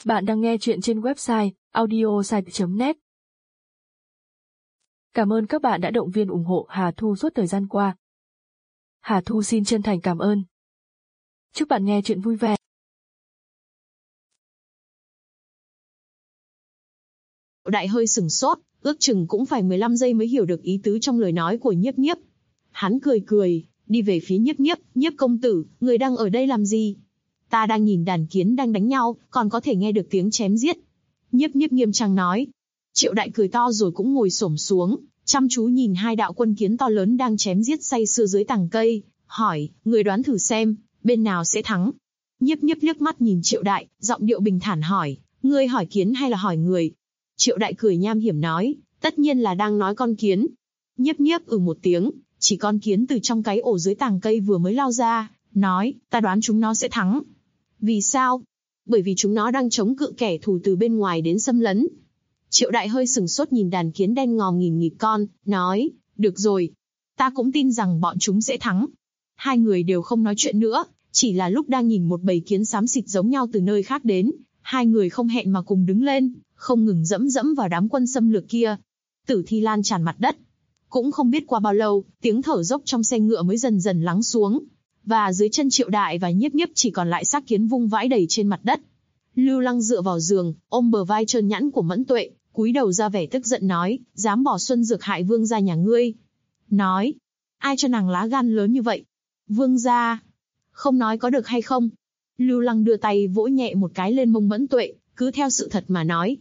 Bạn đang nghe chuyện trên website audiosite.net. Cảm ơn các bạn đã động viên ủng hộ Hà Thu suốt thời gian qua. Hà Thu xin chân thành cảm ơn. Chúc bạn nghe chuyện vui vẻ. Đại hơi sửng sốt, ước chừng cũng phải 15 giây mới hiểu được ý tứ trong lời nói của Nhiếp Nhiếp. Hắn cười cười, đi về phía Nhiếp Nhiếp, Nhiếp công tử, người đang ở đây làm gì? Ta đang nhìn đàn kiến đang đánh nhau, còn có thể nghe được tiếng chém giết. Nhiếp Nhiếp nghiêm trang nói. Triệu Đại cười to rồi cũng ngồi xổm xuống, chăm chú nhìn hai đạo quân kiến to lớn đang chém giết say sưa dưới tàng cây, hỏi, người đoán thử xem, bên nào sẽ thắng? Nhiếp Nhiếp liếc mắt nhìn Triệu Đại, giọng điệu bình thản hỏi, ngươi hỏi kiến hay là hỏi người? Triệu Đại cười nham hiểm nói, tất nhiên là đang nói con kiến. Nhiếp Nhiếp một tiếng, chỉ con kiến từ trong cái ổ dưới tàng cây vừa mới lao ra, nói, ta đoán chúng nó sẽ thắng. Vì sao? Bởi vì chúng nó đang chống cự kẻ thù từ bên ngoài đến xâm lấn. Triệu Đại hơi sừng sốt nhìn đàn kiến đen ngòm nghìn nghịt con, nói, được rồi, ta cũng tin rằng bọn chúng sẽ thắng. Hai người đều không nói chuyện nữa, chỉ là lúc đang nhìn một bầy kiến xám xịt giống nhau từ nơi khác đến, hai người không hẹn mà cùng đứng lên, không ngừng dẫm dẫm vào đám quân xâm lược kia. Tử thi lan tràn mặt đất. Cũng không biết qua bao lâu, tiếng thở dốc trong xe ngựa mới dần dần lắng xuống. Và dưới chân Triệu Đại và Nhiếp Nhiếp chỉ còn lại xác kiến vung vãi đầy trên mặt đất. Lưu Lăng dựa vào giường, ôm bờ vai trơn nhẵn của Mẫn Tuệ, cúi đầu ra vẻ tức giận nói, dám bỏ xuân dược hại vương gia nhà ngươi. Nói, ai cho nàng lá gan lớn như vậy? Vương gia, không nói có được hay không? Lưu Lăng đưa tay vỗ nhẹ một cái lên mông Mẫn Tuệ, cứ theo sự thật mà nói.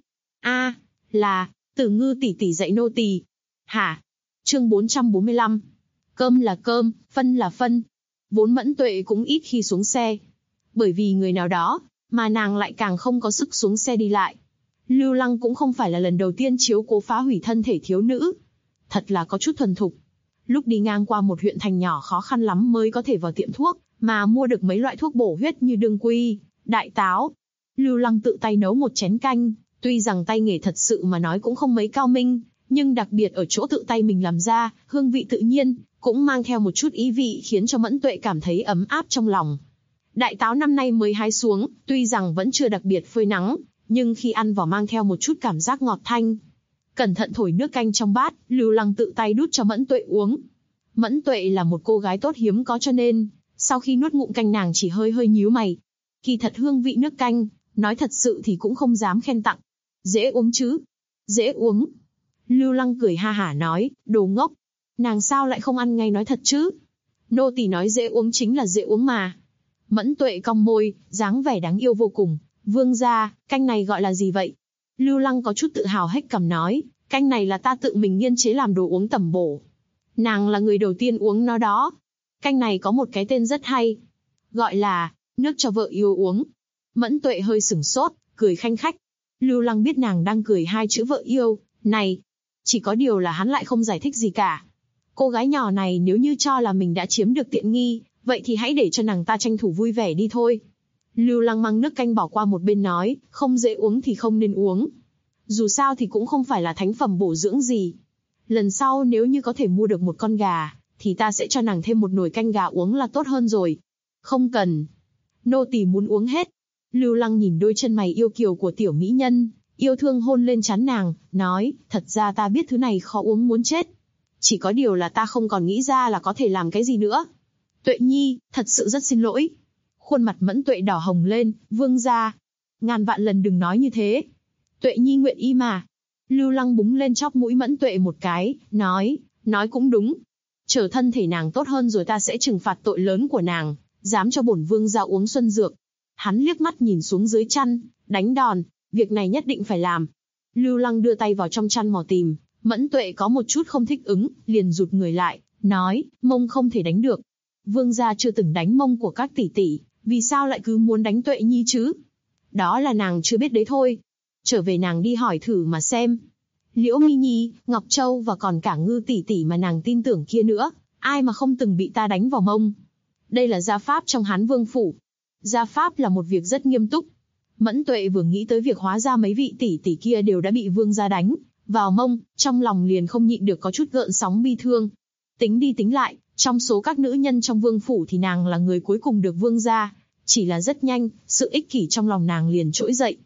Là, Tử Ngư tỷ tỷ dạy nô tỳ. Hả? Chương 445. Cơm là cơm, phân là phân. Vốn Mẫn Tuệ cũng ít khi xuống xe. Bởi vì người nào đó, mà nàng lại càng không có sức xuống xe đi lại. Lưu Lăng cũng không phải là lần đầu tiên chiếu cố phá hủy thân thể thiếu nữ. Thật là có chút thuần thục. Lúc đi ngang qua một huyện thành nhỏ khó khăn lắm mới có thể vào tiệm thuốc, mà mua được mấy loại thuốc bổ huyết như đương quy, đại táo. Lưu Lăng tự tay nấu một chén canh, tuy rằng tay nghề thật sự mà nói cũng không mấy cao minh, nhưng đặc biệt ở chỗ tự tay mình làm ra, hương vị tự nhiên, cũng mang theo một chút ý vị khiến cho Mẫn Tuệ cảm thấy ấm áp trong lòng. Đại táo năm nay mới hái xuống, tuy rằng vẫn chưa đặc biệt phơi nắng, nhưng khi ăn vào mang theo một chút cảm giác ngọt thanh. Cẩn thận thổi nước canh trong bát, Lưu Lăng tự tay đút cho Mẫn Tuệ uống. Mẫn Tuệ là một cô gái tốt hiếm có cho nên, sau khi nuốt ngụm canh nàng chỉ hơi nhíu mày. Kỳ thật hương vị nước canh, nói thật sự thì cũng không dám khen tặng. Dễ uống chứ? Dễ uống. Lưu Lăng cười ha hả nói, đồ ngốc. Nàng sao lại không ăn ngay nói thật chứ? Nô tỳ nói dễ uống chính là dễ uống mà. Mẫn Tuệ cong môi, dáng vẻ đáng yêu vô cùng. Vương gia, canh này gọi là gì vậy? Lưu Lăng có chút tự hào hếch cằm nói, canh này là ta tự mình nghiên chế làm đồ uống tẩm bổ. Nàng là người đầu tiên uống nó đó. Canh này có một cái tên rất hay. Gọi là, nước cho vợ yêu uống. Mẫn Tuệ hơi sửng sốt, cười khanh khách. Lưu Lăng biết nàng đang cười hai chữ vợ yêu, này. Chỉ có điều là hắn lại không giải thích gì cả. Cô gái nhỏ này nếu như cho là mình đã chiếm được tiện nghi, vậy thì hãy để cho nàng ta tranh thủ vui vẻ đi thôi. Lưu Lăng mang nước canh bỏ qua một bên nói, không dễ uống thì không nên uống. Dù sao thì cũng không phải là thánh phẩm bổ dưỡng gì. Lần sau nếu như có thể mua được một con gà, thì ta sẽ cho nàng thêm một nồi canh gà uống là tốt hơn rồi. Không cần. Nô tỳ muốn uống hết. Lưu Lăng nhìn đôi chân mày yêu kiều của tiểu mỹ nhân, yêu thương hôn lên trán nàng, nói, thật ra ta biết thứ này khó uống muốn chết. Chỉ có điều là ta không còn nghĩ ra là có thể làm cái gì nữa. Tuệ Nhi, thật sự rất xin lỗi. Khuôn mặt Mẫn Tuệ đỏ hồng lên, vương gia. Ngàn vạn lần đừng nói như thế. Tuệ Nhi nguyện y mà. Lưu Lăng búng lên chóp mũi Mẫn Tuệ một cái, nói cũng đúng. Chờ thân thể nàng tốt hơn rồi ta sẽ trừng phạt tội lớn của nàng, dám cho bổn vương gia uống xuân dược. Hắn liếc mắt nhìn xuống dưới chăn, đánh đòn, việc này nhất định phải làm. Lưu Lăng đưa tay vào trong chăn mò tìm, Mẫn Tuệ có một chút không thích ứng, liền rụt người lại, nói, mông không thể đánh được. Vương gia chưa từng đánh mông của các tỷ tỷ, vì sao lại cứ muốn đánh Tuệ Nhi chứ? Đó là nàng chưa biết đấy thôi. Trở về nàng đi hỏi thử mà xem. Liễu Mi Nhi, Ngọc Châu và còn cả Ngư tỷ tỷ mà nàng tin tưởng kia nữa, ai mà không từng bị ta đánh vào mông. Đây là gia pháp trong Hán Vương phủ. Gia pháp là một việc rất nghiêm túc. Mẫn Tuệ vừa nghĩ tới việc hóa ra mấy vị tỷ tỷ kia đều đã bị vương gia đánh vào mông, trong lòng liền không nhịn được có chút gợn sóng bi thương. Tính đi tính lại, trong số các nữ nhân trong vương phủ thì nàng là người cuối cùng được vương gia. Chỉ là rất nhanh, sự ích kỷ trong lòng nàng liền trỗi dậy.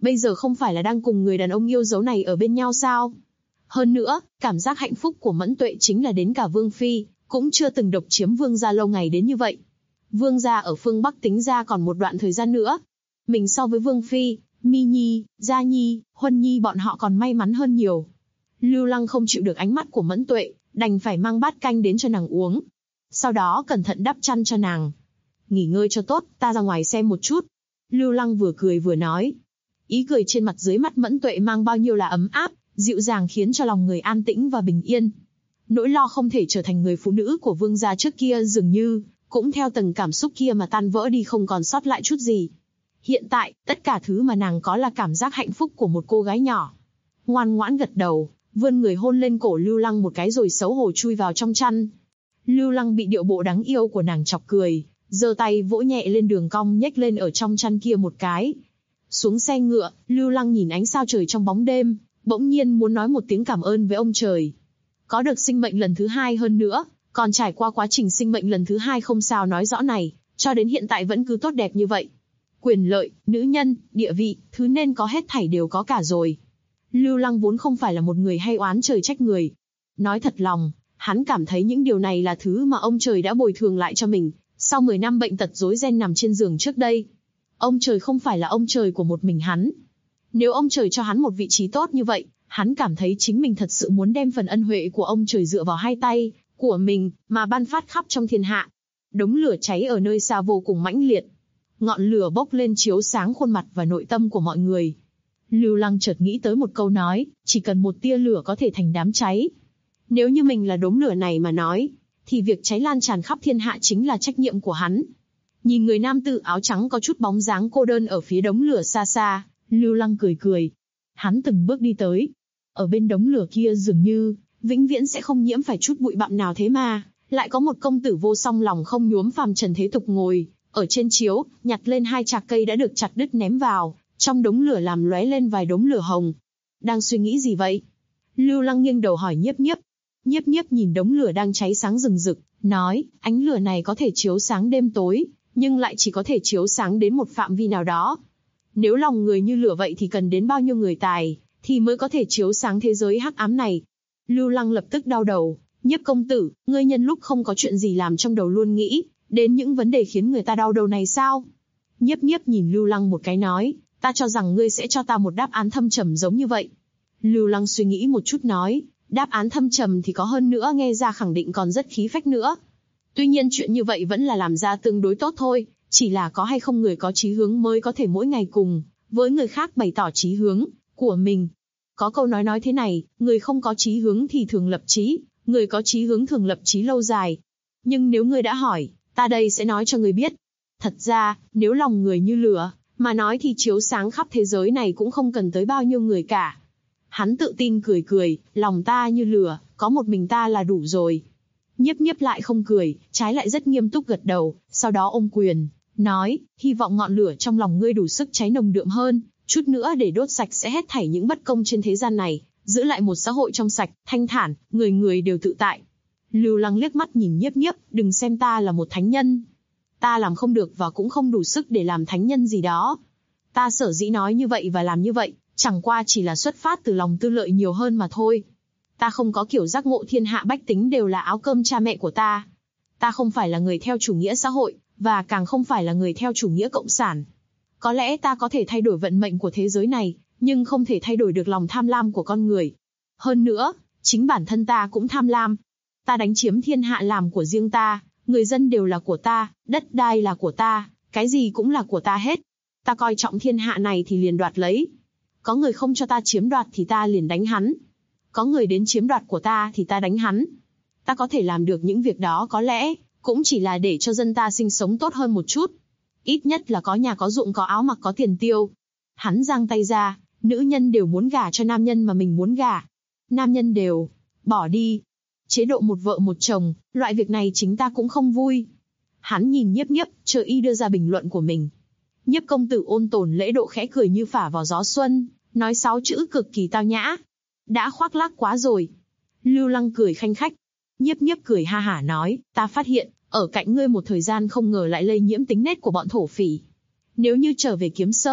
Bây giờ không phải là đang cùng người đàn ông yêu dấu này ở bên nhau sao? Hơn nữa, cảm giác hạnh phúc của Mẫn Tuệ chính là đến cả Vương Phi, cũng chưa từng độc chiếm Vương gia lâu ngày đến như vậy. Vương gia ở phương Bắc tính ra còn một đoạn thời gian nữa. Mình so với Vương Phi, Mi Nhi, Gia Nhi, Huân Nhi bọn họ còn may mắn hơn nhiều. Lưu Lăng không chịu được ánh mắt của Mẫn Tuệ, đành phải mang bát canh đến cho nàng uống. Sau đó cẩn thận đắp chăn cho nàng. Nghỉ ngơi cho tốt, ta ra ngoài xem một chút. Lưu Lăng vừa cười vừa nói. Ý cười trên mặt dưới mắt Mẫn Tuệ mang bao nhiêu là ấm áp, dịu dàng khiến cho lòng người an tĩnh và bình yên. Nỗi lo không thể trở thành người phụ nữ của Vương gia trước kia dường như cũng theo từng cảm xúc kia mà tan vỡ đi, không còn sót lại chút gì. Hiện tại, tất cả thứ mà nàng có là cảm giác hạnh phúc của một cô gái nhỏ. Ngoan ngoãn gật đầu, vươn người hôn lên cổ Lưu Lăng một cái rồi xấu hổ chui vào trong chăn. Lưu Lăng bị điệu bộ đáng yêu của nàng chọc cười, giơ tay vỗ nhẹ lên đường cong nhếch lên ở trong chăn kia một cái. Xuống xe ngựa, Lưu Lăng nhìn ánh sao trời trong bóng đêm, bỗng nhiên muốn nói một tiếng cảm ơn với ông trời. Có được sinh mệnh lần thứ hai hơn nữa, còn trải qua quá trình sinh mệnh lần thứ hai không sao nói rõ này, cho đến hiện tại vẫn cứ tốt đẹp như vậy. Quyền lợi, nữ nhân, địa vị, thứ nên có hết thảy đều có cả rồi. Lưu Lăng vốn không phải là một người hay oán trời trách người. Nói thật lòng, hắn cảm thấy những điều này là thứ mà ông trời đã bồi thường lại cho mình, sau 10 năm bệnh tật rối ren nằm trên giường trước đây. Ông trời không phải là ông trời của một mình hắn. Nếu ông trời cho hắn một vị trí tốt như vậy, hắn cảm thấy chính mình thật sự muốn đem phần ân huệ của ông trời dựa vào hai tay của mình mà ban phát khắp trong thiên hạ. Đống lửa cháy ở nơi xa vô cùng mãnh liệt. Ngọn lửa bốc lên chiếu sáng khuôn mặt và nội tâm của mọi người. Lưu Lăng chợt nghĩ tới một câu nói, chỉ cần một tia lửa có thể thành đám cháy. Nếu như mình là đống lửa này mà nói, thì việc cháy lan tràn khắp thiên hạ chính là trách nhiệm của hắn. Nhìn người nam tử áo trắng có chút bóng dáng cô đơn ở phía đống lửa xa xa, Lưu Lăng cười cười. Hắn từng bước đi tới. Ở bên đống lửa kia dường như, vĩnh viễn sẽ không nhiễm phải chút bụi bặm nào thế mà, lại có một công tử vô song lòng không nhuốm phàm trần thế tục ngồi, ở trên chiếu, nhặt lên 2 chạc cây đã được chặt đứt ném vào, trong đống lửa làm lóe lên vài đống lửa hồng. Đang suy nghĩ gì vậy? Lưu Lăng nghiêng đầu hỏi Nhiếp Nhiếp. Nhiếp Nhiếp nhìn đống lửa đang cháy sáng rừng rực, nói, ánh lửa này có thể chiếu sáng đêm tối, nhưng lại chỉ có thể chiếu sáng đến một phạm vi nào đó. Nếu lòng người như lửa vậy thì cần đến bao nhiêu người tài, thì mới có thể chiếu sáng thế giới hắc ám này. Lưu Lăng lập tức đau đầu, Nhiếp công tử, ngươi nhân lúc không có chuyện gì làm trong đầu luôn nghĩ đến những vấn đề khiến người ta đau đầu này sao? Nhiếp Nhiếp nhìn Lưu Lăng một cái nói, ta cho rằng ngươi sẽ cho ta một đáp án thâm trầm giống như vậy. Lưu Lăng suy nghĩ một chút nói, đáp án thâm trầm thì có hơn nữa nghe ra khẳng định còn rất khí phách nữa. Tuy nhiên chuyện như vậy vẫn là làm ra tương đối tốt thôi, chỉ là có hay không người có chí hướng mới có thể mỗi ngày cùng với người khác bày tỏ chí hướng của mình. Có câu nói thế này, người không có chí hướng thì thường lập chí, người có chí hướng thường lập chí lâu dài. Nhưng nếu ngươi đã hỏi, ta đây sẽ nói cho ngươi biết. Thật ra, nếu lòng người như lửa, mà nói thì chiếu sáng khắp thế giới này cũng không cần tới bao nhiêu người cả. Hắn tự tin cười cười, lòng ta như lửa, có một mình ta là đủ rồi. Nhiếp Nhiếp lại không cười, trái lại rất nghiêm túc gật đầu, sau đó ôm quyền, nói, hy vọng ngọn lửa trong lòng ngươi đủ sức cháy nồng đượm hơn, chút nữa để đốt sạch sẽ hết thảy những bất công trên thế gian này, giữ lại một xã hội trong sạch, thanh thản, người người đều tự tại. Lưu Lăng liếc mắt nhìn Nhiếp Nhiếp, đừng xem ta là một thánh nhân. Ta làm không được và cũng không đủ sức để làm thánh nhân gì đó. Ta sở dĩ nói như vậy và làm như vậy, chẳng qua chỉ là xuất phát từ lòng tư lợi nhiều hơn mà thôi. Ta không có kiểu giác ngộ thiên hạ bách tính đều là áo cơm cha mẹ của ta. Ta không phải là người theo chủ nghĩa xã hội, và càng không phải là người theo chủ nghĩa cộng sản. Có lẽ ta có thể thay đổi vận mệnh của thế giới này, nhưng không thể thay đổi được lòng tham lam của con người. Hơn nữa, chính bản thân ta cũng tham lam. Ta đánh chiếm thiên hạ làm của riêng ta, người dân đều là của ta, đất đai là của ta, cái gì cũng là của ta hết. Ta coi trọng thiên hạ này thì liền đoạt lấy. Có người không cho ta chiếm đoạt thì ta liền đánh hắn. Có người đến chiếm đoạt của ta thì ta đánh hắn. Ta có thể làm được những việc đó có lẽ cũng chỉ là để cho dân ta sinh sống tốt hơn một chút. Ít nhất là có nhà có ruộng có áo mặc có tiền tiêu. Hắn giang tay ra, nữ nhân đều muốn gả cho nam nhân mà mình muốn gả. Nam nhân đều bỏ đi. Chế độ một vợ một chồng, loại việc này chính ta cũng không vui. Hắn nhìn Nhiếp Nhiếp, chờ y đưa ra bình luận của mình. Nhiếp công tử ôn tồn lễ độ khẽ cười như phả vào gió xuân, nói 6 chữ cực kỳ tao nhã. Đã khoác lác quá rồi. Lưu Lăng cười khanh khách. Nhiếp Nhiếp cười ha hả nói, ta phát hiện, ở cạnh ngươi một thời gian không ngờ lại lây nhiễm tính nết của bọn thổ phỉ. Nếu như trở về Kiếm Sơn,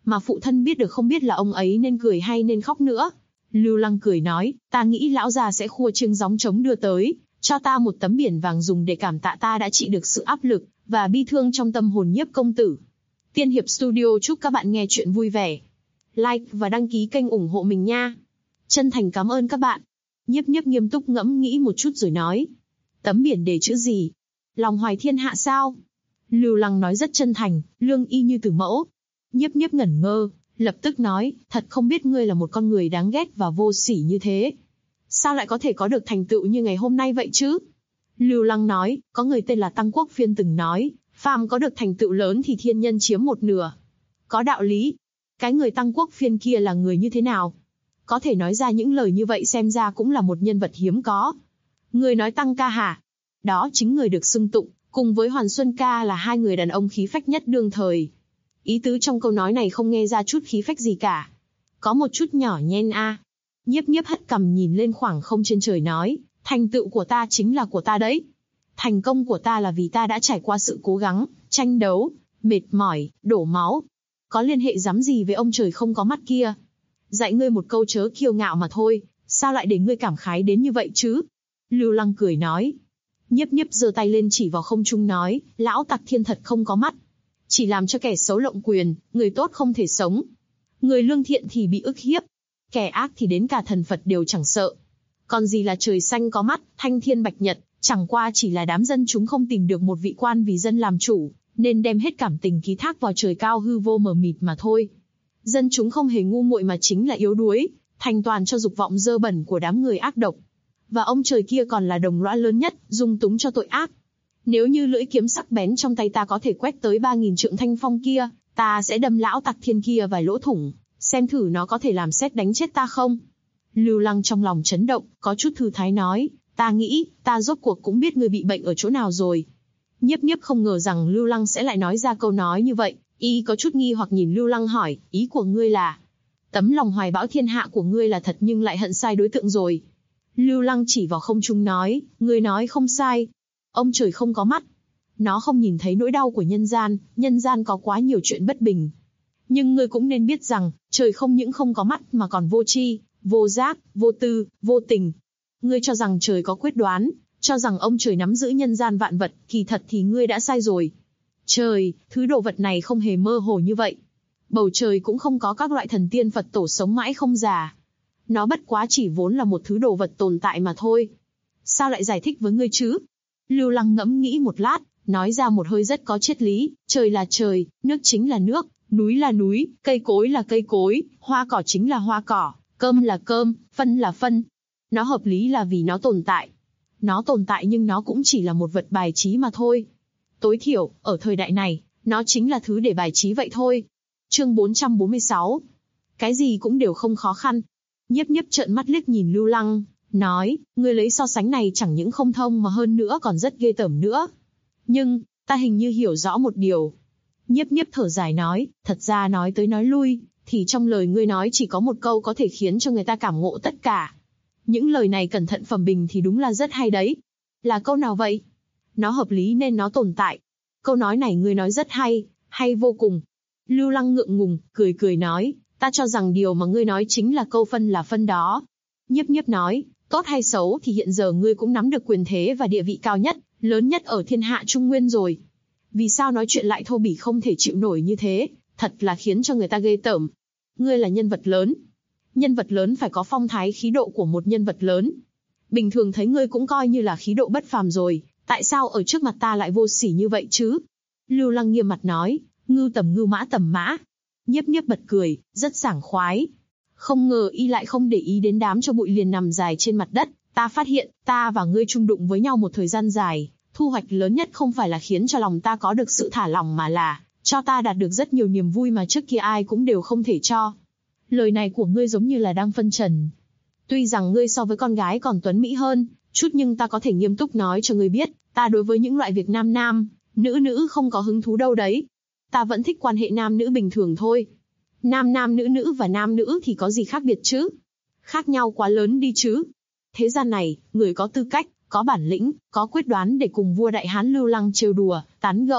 Mà phụ thân biết được không biết là ông ấy nên cười hay nên khóc nữa. Lưu Lăng cười nói, ta nghĩ lão già sẽ khua chiêng gióng trống đưa tới, cho ta một tấm biển vàng dùng để cảm tạ ta đã trị được sự áp lực và bi thương trong tâm hồn Nhiếp công tử. Tiên Hiệp Studio chúc các bạn nghe chuyện vui vẻ. Like và đăng ký kênh ủng hộ mình nha. Chân thành cảm ơn các bạn. Nhiếp Nhiếp nghiêm túc ngẫm nghĩ một chút rồi nói. Tấm biển đề chữ gì? Lòng hoài thiên hạ sao? Lưu Lăng nói rất chân thành, lương y như từ mẫu. Nhiếp Nhiếp ngẩn ngơ, lập tức nói, thật không biết ngươi là một con người đáng ghét và vô sỉ như thế. Sao lại có thể có được thành tựu như ngày hôm nay vậy chứ? Lưu Lăng nói, có người tên là Tăng Quốc Phiên từng nói, phàm có được thành tựu lớn thì thiên nhân chiếm một nửa. Có đạo lý. Cái người Tăng Quốc Phiên kia là người như thế nào? Có thể nói ra những lời như vậy xem ra cũng là một nhân vật hiếm có. Người nói Tăng ca hả? Đó chính người được xưng tụng, cùng với Hoàn Xuân ca là hai người đàn ông khí phách nhất đương thời. Ý tứ trong câu nói này không nghe ra chút khí phách gì cả. Có một chút nhỏ nhen a. Nhiếp Nhiếp hất cằm nhìn lên khoảng không trên trời nói, thành tựu của ta chính là của ta đấy. Thành công của ta là vì ta đã trải qua sự cố gắng, tranh đấu, mệt mỏi, đổ máu. Có liên hệ dám gì với ông trời không có mắt kia? Dạy ngươi một câu chớ kiêu ngạo mà thôi, sao lại để ngươi cảm khái đến như vậy chứ? Lưu Lăng cười nói. Nhiếp Nhiếp giơ tay lên chỉ vào không trung nói, lão tặc thiên thật không có mắt. Chỉ làm cho kẻ xấu lộng quyền, người tốt không thể sống. Người lương thiện thì bị ức hiếp. Kẻ ác thì đến cả thần Phật đều chẳng sợ. Còn gì là trời xanh có mắt, thanh thiên bạch nhật, chẳng qua chỉ là đám dân chúng không tìm được một vị quan vì dân làm chủ, nên đem hết cảm tình ký thác vào trời cao hư vô mờ mịt mà thôi. Dân chúng không hề ngu muội mà chính là yếu đuối, thành toàn cho dục vọng dơ bẩn của đám người ác độc. Và ông trời kia còn là đồng lõa lớn nhất, dung túng cho tội ác. Nếu như lưỡi kiếm sắc bén trong tay ta có thể quét tới 3.000 trượng thanh phong kia, ta sẽ đâm lão tặc thiên kia vài lỗ thủng, xem thử nó có thể làm sét đánh chết ta không. Lưu Lăng trong lòng chấn động, có chút thư thái nói, ta nghĩ, ta rốt cuộc cũng biết ngươi bị bệnh ở chỗ nào rồi. Nhiếp Nhiếp không ngờ rằng Lưu Lăng sẽ lại nói ra câu nói như vậy, y có chút nghi hoặc nhìn Lưu Lăng hỏi, ý của ngươi là, tấm lòng hoài bão thiên hạ của ngươi là thật nhưng lại hận sai đối tượng rồi. Lưu Lăng chỉ vào không trung nói, ngươi nói không sai. Ông trời không có mắt. Nó không nhìn thấy nỗi đau của nhân gian có quá nhiều chuyện bất bình. Nhưng ngươi cũng nên biết rằng, trời không những không có mắt mà còn vô tri, vô giác, vô tư, vô tình. Ngươi cho rằng trời có quyết đoán, cho rằng ông trời nắm giữ nhân gian vạn vật, kỳ thật thì ngươi đã sai rồi. Trời, thứ đồ vật này không hề mơ hồ như vậy. Bầu trời cũng không có các loại thần tiên Phật tổ sống mãi không già. Nó bất quá chỉ vốn là một thứ đồ vật tồn tại mà thôi. Sao lại giải thích với ngươi chứ? Lưu Lăng ngẫm nghĩ một lát, nói ra một hơi rất có triết lý, trời là trời, nước chính là nước, núi là núi, cây cối là cây cối, hoa cỏ chính là hoa cỏ, cơm là cơm, phân là phân. Nó hợp lý là vì nó tồn tại. Nó tồn tại nhưng nó cũng chỉ là một vật bài trí mà thôi. Tối thiểu, ở thời đại này, nó chính là thứ để bài trí vậy thôi. Chương 446. Cái gì cũng đều không khó khăn. Nhiếp Nhiếp trợn mắt liếc nhìn Lưu Lăng, nói, ngươi lấy so sánh này chẳng những không thông mà hơn nữa còn rất ghê tởm nữa. Nhưng, ta hình như hiểu rõ một điều. Nhiếp Nhiếp thở dài nói, thật ra nói tới nói lui, thì trong lời ngươi nói chỉ có một câu có thể khiến cho người ta cảm ngộ tất cả. Những lời này cẩn thận phẩm bình thì đúng là rất hay đấy. Là câu nào vậy? Nó hợp lý nên nó tồn tại. Câu nói này ngươi nói rất hay, hay vô cùng. Lưu Lăng ngượng ngùng, cười cười nói, ta cho rằng điều mà ngươi nói chính là câu phân là phân đó. Nhiếp Nhiếp nói, tốt hay xấu thì hiện giờ ngươi cũng nắm được quyền thế và địa vị cao nhất, lớn nhất ở thiên hạ Trung Nguyên rồi. Vì sao nói chuyện lại thô bỉ không thể chịu nổi như thế, thật là khiến cho người ta ghê tởm. Ngươi là nhân vật lớn. Nhân vật lớn phải có phong thái khí độ của một nhân vật lớn. Bình thường thấy ngươi cũng coi như là khí độ bất phàm rồi, tại sao ở trước mặt ta lại vô sỉ như vậy chứ? Lưu Lăng nghiêm mặt nói, ngưu tầm ngưu mã tầm mã. Nhiếp Nhiếp bật cười, rất sảng khoái. Không ngờ y lại không để ý đến đám cho bụi liền nằm dài trên mặt đất. Ta phát hiện, ta và ngươi chung đụng với nhau một thời gian dài, thu hoạch lớn nhất không phải là khiến cho lòng ta có được sự thả lỏng mà là cho ta đạt được rất nhiều niềm vui mà trước kia ai cũng đều không thể cho. Lời này của ngươi giống như là đang phân trần. Tuy rằng ngươi so với con gái còn tuấn mỹ hơn chút nhưng ta có thể nghiêm túc nói cho ngươi biết, ta đối với những loại việc nam nam, nữ nữ không có hứng thú đâu đấy. Ta vẫn thích quan hệ nam nữ bình thường thôi. Nam nam nữ nữ và nam nữ thì có gì khác biệt chứ? Khác nhau quá lớn đi chứ. Thế gian này, người có tư cách, có bản lĩnh, có quyết đoán để cùng vua Đại Hán Lưu Lăng trêu đùa, tán gẫu,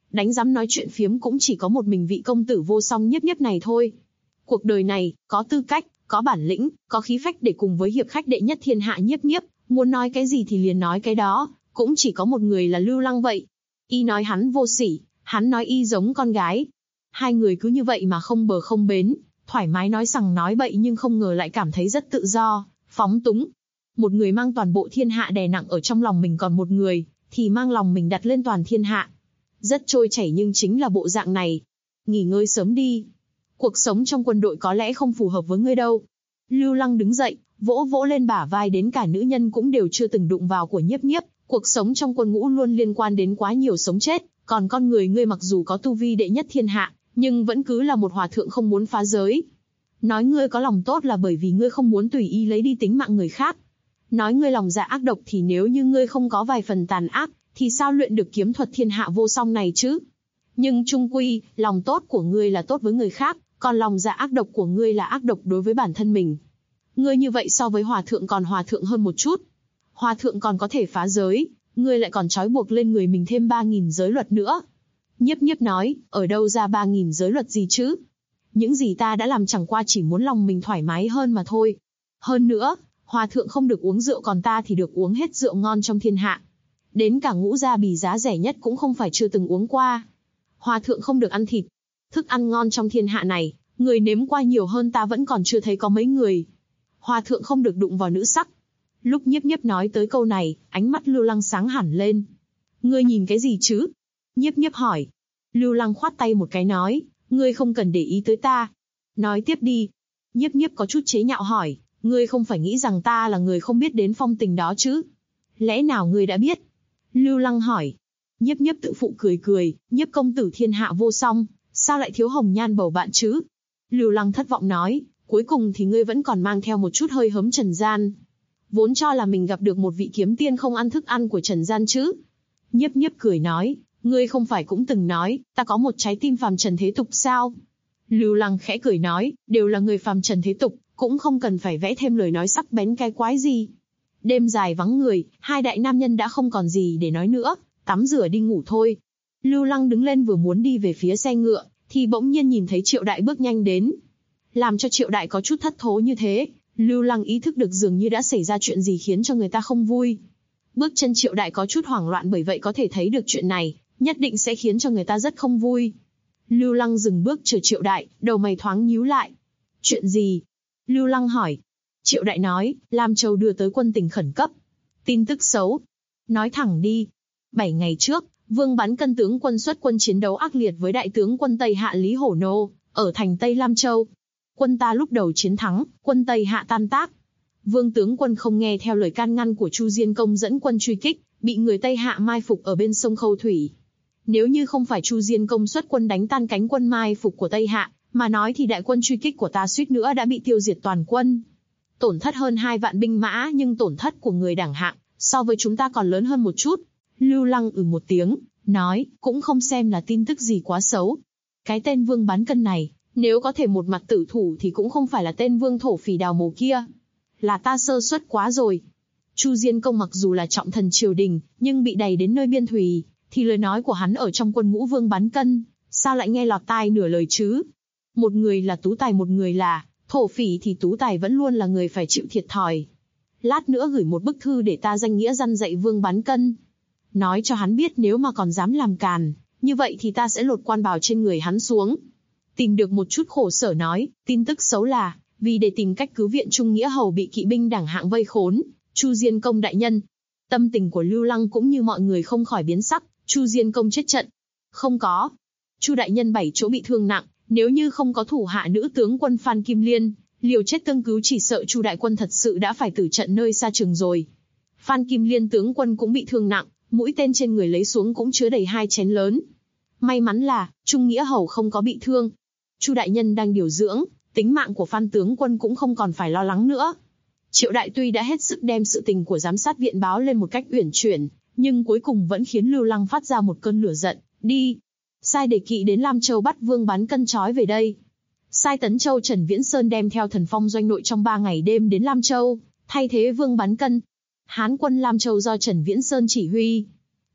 đánh dám nói chuyện phiếm cũng chỉ có một mình vị công tử vô song Nhiếp Nhiếp này thôi. Cuộc đời này, có tư cách, có bản lĩnh, có khí phách để cùng với hiệp khách đệ nhất thiên hạ Nhiếp Nhiếp, muốn nói cái gì thì liền nói cái đó, cũng chỉ có một người là Lưu Lăng vậy. Y nói hắn vô sỉ, hắn nói y giống con gái. Hai người cứ như vậy mà không bờ không bến, thoải mái nói sằng nói bậy nhưng không ngờ lại cảm thấy rất tự do, phóng túng. Một người mang toàn bộ thiên hạ đè nặng ở trong lòng mình, còn một người thì mang lòng mình đặt lên toàn thiên hạ. Rất trôi chảy nhưng chính là bộ dạng này. Nghỉ ngơi sớm đi. Cuộc sống trong quân đội có lẽ không phù hợp với ngươi đâu. Lưu Lăng đứng dậy, vỗ vỗ lên bả vai đến cả nữ nhân cũng đều chưa từng đụng vào của Nhiếp Nhiếp. Cuộc sống trong quân ngũ luôn liên quan đến quá nhiều sống chết, còn con người ngươi mặc dù có tu vi đệ nhất thiên hạ, nhưng vẫn cứ là một hòa thượng không muốn phá giới. Nói ngươi có lòng tốt là bởi vì ngươi không muốn tùy ý lấy đi tính mạng người khác. Nói ngươi lòng dạ ác độc thì nếu như ngươi không có vài phần tàn ác, thì sao luyện được kiếm thuật thiên hạ vô song này chứ? Nhưng chung quy, lòng tốt của ngươi là tốt với người khác, còn lòng dạ ác độc của ngươi là ác độc đối với bản thân mình. Ngươi như vậy so với hòa thượng còn hòa thượng hơn một chút. Hòa thượng còn có thể phá giới, ngươi lại còn trói buộc lên người mình thêm 3.000 giới luật nữa. Nhiếp Nhiếp nói, ở đâu ra 3.000 giới luật gì chứ? Những gì ta đã làm chẳng qua chỉ muốn lòng mình thoải mái hơn mà thôi. Hơn nữa, hòa thượng không được uống rượu còn ta thì được uống hết rượu ngon trong thiên hạ. Đến cả ngũ gia bì giá rẻ nhất cũng không phải chưa từng uống qua. Hòa thượng không được ăn thịt. Thức ăn ngon trong thiên hạ này, người nếm qua nhiều hơn ta vẫn còn chưa thấy có mấy người. Hòa thượng không được đụng vào nữ sắc. Lúc Nhiếp Nhiếp nói tới câu này, ánh mắt Lưu Lăng sáng hẳn lên. Ngươi nhìn cái gì chứ? Nhiếp Nhiếp hỏi. Lưu Lăng khoát tay một cái nói, ngươi không cần để ý tới ta. Nói tiếp đi. Nhiếp Nhiếp có chút chế nhạo hỏi, ngươi không phải nghĩ rằng ta là người không biết đến phong tình đó chứ? Lẽ nào ngươi đã biết? Lưu Lăng hỏi. Nhiếp Nhiếp tự phụ cười cười, Nhiếp công tử thiên hạ vô song, sao lại thiếu hồng nhan bầu bạn chứ? Lưu Lăng thất vọng nói, cuối cùng thì ngươi vẫn còn mang theo một chút hơi hớm trần gian. Vốn cho là mình gặp được một vị kiếm tiên không ăn thức ăn của trần gian chứ. Nhiếp Nhiếp cười nói, ngươi không phải cũng từng nói, ta có một trái tim phàm trần thế tục sao? Lưu Lăng khẽ cười nói, đều là người phàm trần thế tục, cũng không cần phải vẽ thêm lời nói sắc bén cái quái gì. Đêm dài vắng người, hai đại nam nhân đã không còn gì để nói nữa, tắm rửa đi ngủ thôi. Lưu Lăng đứng lên vừa muốn đi về phía xe ngựa, thì bỗng nhiên nhìn thấy Triệu Đại bước nhanh đến. Làm cho Triệu Đại có chút thất thố như thế, Lưu Lăng ý thức được dường như đã xảy ra chuyện gì khiến cho người ta không vui. Bước chân Triệu Đại có chút hoảng loạn, bởi vậy có thể thấy được chuyện này nhất định sẽ khiến cho người ta rất không vui. Lưu Lăng dừng bước chờ Triệu Đại, đầu mày thoáng nhíu lại. Chuyện gì? Lưu Lăng hỏi. Triệu Đại nói, Lam Châu đưa tới quân tình khẩn cấp. Tin tức xấu. Nói thẳng đi. 7 ngày trước, Vương Bán Cân tướng quân xuất quân chiến đấu ác liệt với đại tướng quân Tây Hạ Lý Hổ Nô, ở thành Tây Lam Châu. Quân ta lúc đầu chiến thắng, quân Tây Hạ tan tác. Vương tướng quân không nghe theo lời can ngăn của Chu Diên Công dẫn quân truy kích, bị người Tây Hạ mai phục ở bên sông Khâu Thủy. Nếu như không phải Chu Diên Công xuất quân đánh tan cánh quân mai phục của Tây Hạ, mà nói thì đại quân truy kích của ta suýt nữa đã bị tiêu diệt toàn quân. Tổn thất hơn 2 vạn binh mã, nhưng tổn thất của người đẳng hạng so với chúng ta còn lớn hơn một chút. Lưu Lăng một tiếng, nói, cũng không xem là tin tức gì quá xấu. Cái tên Vương Bán Cân này, nếu có thể một mặt tử thủ thì cũng không phải là tên Vương thổ phỉ đào mồ kia. Là ta sơ suất quá rồi. Chu Diên Công mặc dù là trọng thần triều đình, nhưng bị đày đến nơi biên thùy, thì lời nói của hắn ở trong quân ngũ Vương Bán Cân, sao lại nghe lọt tai nửa lời chứ? Một người là tú tài, một người là thổ phỉ, thì tú tài vẫn luôn là người phải chịu thiệt thòi. Lát nữa gửi một bức thư để ta danh nghĩa răn dạy Vương Bán Cân. Nói cho hắn biết nếu mà còn dám làm càn, như vậy thì ta sẽ lột quan bào trên người hắn xuống. Tìm được một chút khổ sở nói, tin tức xấu là, vì để tìm cách cứu viện Trung Nghĩa Hầu bị kỵ binh đẳng hạng vây khốn, Chu Diên Công đại nhân. Tâm tình của Lưu Lăng cũng như mọi người không khỏi biến sắc, Chu Diên Công chết trận. Không có. Chu đại nhân 7 chỗ bị thương nặng, nếu như không có thủ hạ nữ tướng quân Phan Kim Liên, liều chết tương cứu chỉ sợ Chu đại quân thật sự đã phải tử trận nơi xa trường rồi. Phan Kim Liên tướng quân cũng bị thương nặng, mũi tên trên người lấy xuống cũng chứa đầy 2 chén lớn. May mắn là, Trung Nghĩa Hầu không có bị thương. Chu đại nhân đang điều dưỡng, tính mạng của Phan tướng quân cũng không còn phải lo lắng nữa. Triệu Đại tuy đã hết sức đem sự tình của giám sát viện báo lên một cách uyển chuyển, nhưng cuối cùng vẫn khiến Lưu Lăng phát ra một cơn lửa giận. Đi, sai đề kỵ đến Lam Châu bắt Vương Bán Cân trói về đây. Sai Tấn Châu Trần Viễn Sơn đem theo thần phong doanh nội trong 3 ngày đêm đến Lam Châu, thay thế Vương Bán Cân. Hán quân Lam Châu do Trần Viễn Sơn chỉ huy.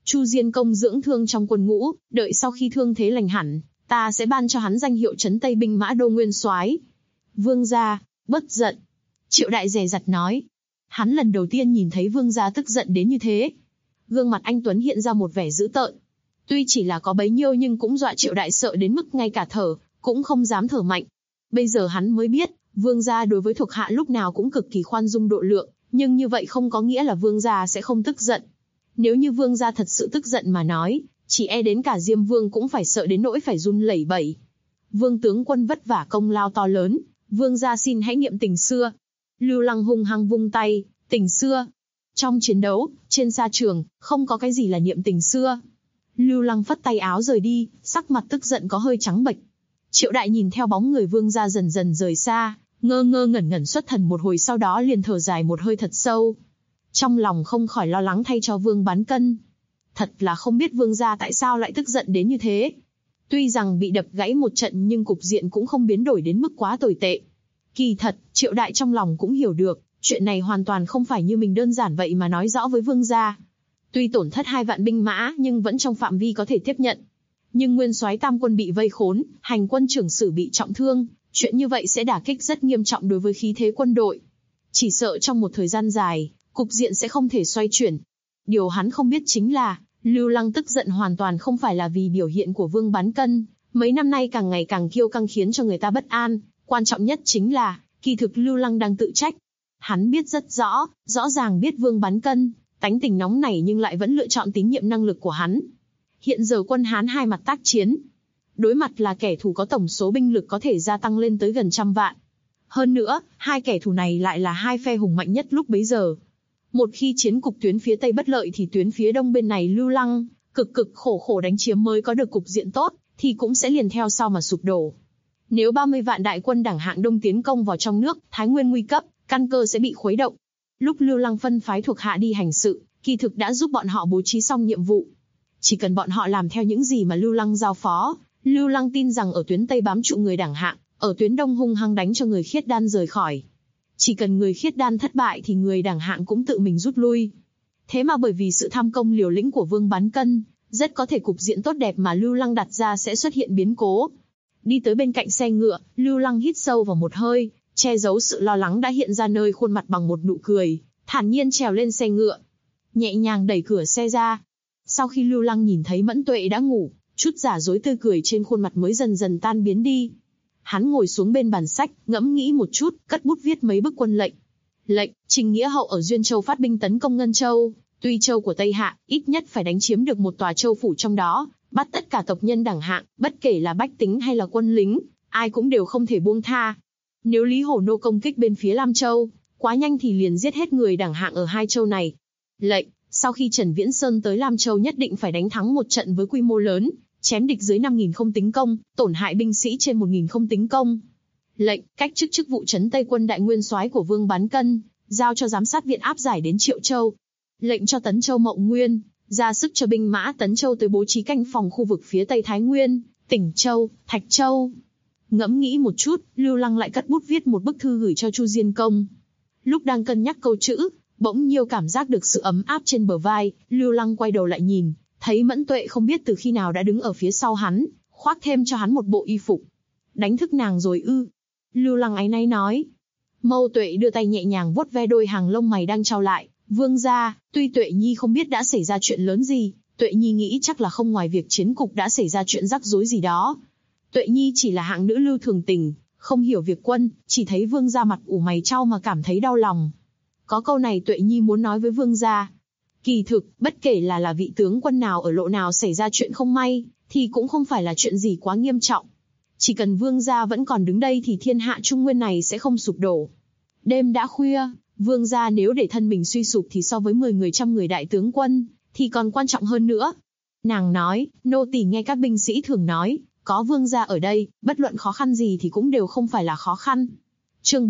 Chu Diên Công dưỡng thương trong quân ngũ, đợi sau khi thương thế lành hẳn, ta sẽ ban cho hắn danh hiệu trấn Tây binh mã đô nguyên soái. Vương gia, bất giận. Triệu Đại dè dặt nói. Hắn lần đầu tiên nhìn thấy vương gia tức giận đến như thế. Gương mặt anh Tuấn hiện ra một vẻ dữ tợn. Tuy chỉ là có bấy nhiêu nhưng cũng dọa Triệu Đại sợ đến mức ngay cả thở, cũng không dám thở mạnh. Bây giờ hắn mới biết, vương gia đối với thuộc hạ lúc nào cũng cực kỳ khoan dung độ lượng, nhưng như vậy không có nghĩa là vương gia sẽ không tức giận. Nếu như vương gia thật sự tức giận mà nói, chỉ e đến cả Diêm Vương cũng phải sợ đến nỗi phải run lẩy bẩy. Vương tướng quân vất vả công lao to lớn, vương gia xin hãy niệm tình xưa. Lưu Lăng hung hăng vung tay, tình xưa. Trong chiến đấu, trên sa trường, không có cái gì là niệm tình xưa. Lưu Lăng phất tay áo rời đi, sắc mặt tức giận có hơi trắng bệch. Triệu Đại nhìn theo bóng người vương gia dần dần rời xa, ngơ ngơ ngẩn ngẩn xuất thần một hồi, sau đó liền thở dài một hơi thật sâu. Trong lòng không khỏi lo lắng thay cho Vương Bán Cân. Thật là không biết vương gia tại sao lại tức giận đến như thế. Tuy rằng bị đập gãy một trận nhưng cục diện cũng không biến đổi đến mức quá tồi tệ. Kỳ thật, Triệu Đại trong lòng cũng hiểu được, chuyện này hoàn toàn không phải như mình đơn giản vậy mà nói rõ với vương gia. Tuy tổn thất 2 vạn binh mã nhưng vẫn trong phạm vi có thể tiếp nhận. Nhưng nguyên soái tam quân bị vây khốn, hành quân trưởng sử bị trọng thương, chuyện như vậy sẽ đả kích rất nghiêm trọng đối với khí thế quân đội. Chỉ sợ trong một thời gian dài, cục diện sẽ không thể xoay chuyển. Điều hắn không biết chính là, Lưu Lăng tức giận hoàn toàn không phải là vì biểu hiện của Vương Bán Cân, mấy năm nay càng ngày càng kiêu căng khiến cho người ta bất an, quan trọng nhất chính là, kỳ thực Lưu Lăng đang tự trách. Hắn biết rất rõ ràng biết Vương Bán Cân, tánh tình nóng nảy nhưng lại vẫn lựa chọn tín nhiệm năng lực của hắn. Hiện giờ quân Hán hai mặt tác chiến, đối mặt là kẻ thù có tổng số binh lực có thể gia tăng lên tới gần 100 vạn. Hơn nữa, hai kẻ thù này lại là hai phe hùng mạnh nhất lúc bấy giờ. Một khi chiến cục tuyến phía Tây bất lợi thì tuyến phía Đông bên này Lưu Lăng, cực khổ đánh chiếm mới có được cục diện tốt, thì cũng sẽ liền theo sau mà sụp đổ. Nếu 30 vạn đại quân đẳng hạng Đông tiến công vào trong nước, Thái Nguyên nguy cấp, căn cơ sẽ bị khuấy động. Lúc Lưu Lăng phân phái thuộc hạ đi hành sự, kỳ thực đã giúp bọn họ bố trí xong nhiệm vụ. Chỉ cần bọn họ làm theo những gì mà Lưu Lăng giao phó, Lưu Lăng tin rằng ở tuyến Tây bám trụ người đẳng hạng, ở tuyến Đông hung hăng đánh cho người khiết đan rời khỏi. Chỉ cần người khiết đan thất bại thì người đẳng hạng cũng tự mình rút lui. Thế mà bởi vì sự tham công liều lĩnh của Vương Bán Cân, rất có thể cục diện tốt đẹp mà Lưu Lăng đặt ra sẽ xuất hiện biến cố. Đi tới bên cạnh xe ngựa, Lưu Lăng hít sâu vào một hơi, che giấu sự lo lắng đã hiện ra nơi khuôn mặt bằng một nụ cười, thản nhiên trèo lên xe ngựa, nhẹ nhàng đẩy cửa xe ra. Sau khi Lưu Lăng nhìn thấy Mẫn Tuệ đã ngủ, chút giả dối tươi cười trên khuôn mặt mới dần dần tan biến đi. Hắn ngồi xuống bên bàn sách, ngẫm nghĩ một chút, cất bút viết mấy bức quân lệnh. Lệnh, Trình Nghĩa Hậu ở Duyên Châu phát binh tấn công Ngân Châu, Tuy Châu của Tây Hạ, ít nhất phải đánh chiếm được một tòa châu phủ trong đó, bắt tất cả tộc nhân đẳng hạng, bất kể là bách tính hay là quân lính, ai cũng đều không thể buông tha. Nếu Lý Hổ Nô công kích bên phía Lam Châu, quá nhanh thì liền giết hết người đẳng hạng ở hai châu này. Lệnh, sau khi Trần Viễn Sơn tới Lam Châu nhất định phải đánh thắng một trận với quy mô lớn, chém địch dưới 5.000 không tính công, tổn hại binh sĩ trên 1.000 không tính công. Lệnh, cách chức vụ trấn Tây quân đại nguyên soái của Vương Bán Cân, giao cho giám sát viện áp giải đến Triệu Châu. Lệnh cho Tấn Châu Mộng Nguyên, ra sức cho binh mã Tấn Châu tới bố trí canh phòng khu vực phía Tây Thái Nguyên, Tỉnh Châu, Thạch Châu. Ngẫm nghĩ một chút, Lưu Lăng lại cất bút viết một bức thư gửi cho Chu Diên Công. Lúc đang cân nhắc câu chữ, bỗng nhiêu cảm giác được sự ấm áp trên bờ vai, Lưu Lăng quay đầu lại nhìn, thấy Mẫn Tuệ không biết từ khi nào đã đứng ở phía sau hắn, khoác thêm cho hắn một bộ y phục. Đánh thức nàng rồi ư? Lưu Lăng áy náy nói. Mâu Tuệ đưa tay nhẹ nhàng vuốt ve đôi hàng lông mày đang trao lại. Vương gia, tuy Tuệ Nhi không biết đã xảy ra chuyện lớn gì, Tuệ Nhi nghĩ chắc là không ngoài việc chiến cục đã xảy ra chuyện rắc rối gì đó. Tuệ Nhi chỉ là hạng nữ lưu thường tình, không hiểu việc quân, chỉ thấy vương gia mặt ủ mày chau mà cảm thấy đau lòng. Có câu này Tuệ Nhi muốn nói với vương gia. Kỳ thực, bất kể là vị tướng quân nào ở lộ nào xảy ra chuyện không may, thì cũng không phải là chuyện gì quá nghiêm trọng. Chỉ cần vương gia vẫn còn đứng đây thì thiên hạ Trung Nguyên này sẽ không sụp đổ. Đêm đã khuya, vương gia nếu để thân mình suy sụp thì so với 10 người trăm người đại tướng quân, thì còn quan trọng hơn nữa. Nàng nói, nô tỳ nghe các binh sĩ thường nói, có vương gia ở đây, bất luận khó khăn gì thì cũng đều không phải là khó khăn. Chương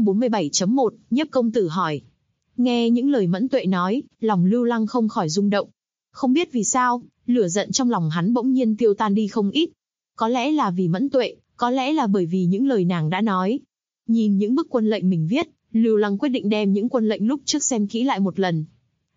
447.1, Nhiếp công tử hỏi. Nghe những lời Mẫn Tuệ nói, lòng Lưu Lăng không khỏi rung động. Không biết vì sao, lửa giận trong lòng hắn bỗng nhiên tiêu tan đi không ít. Có lẽ là vì Mẫn Tuệ, có lẽ là bởi vì những lời nàng đã nói. Nhìn những bức quân lệnh mình viết, Lưu Lăng quyết định đem những quân lệnh lúc trước xem kỹ lại một lần.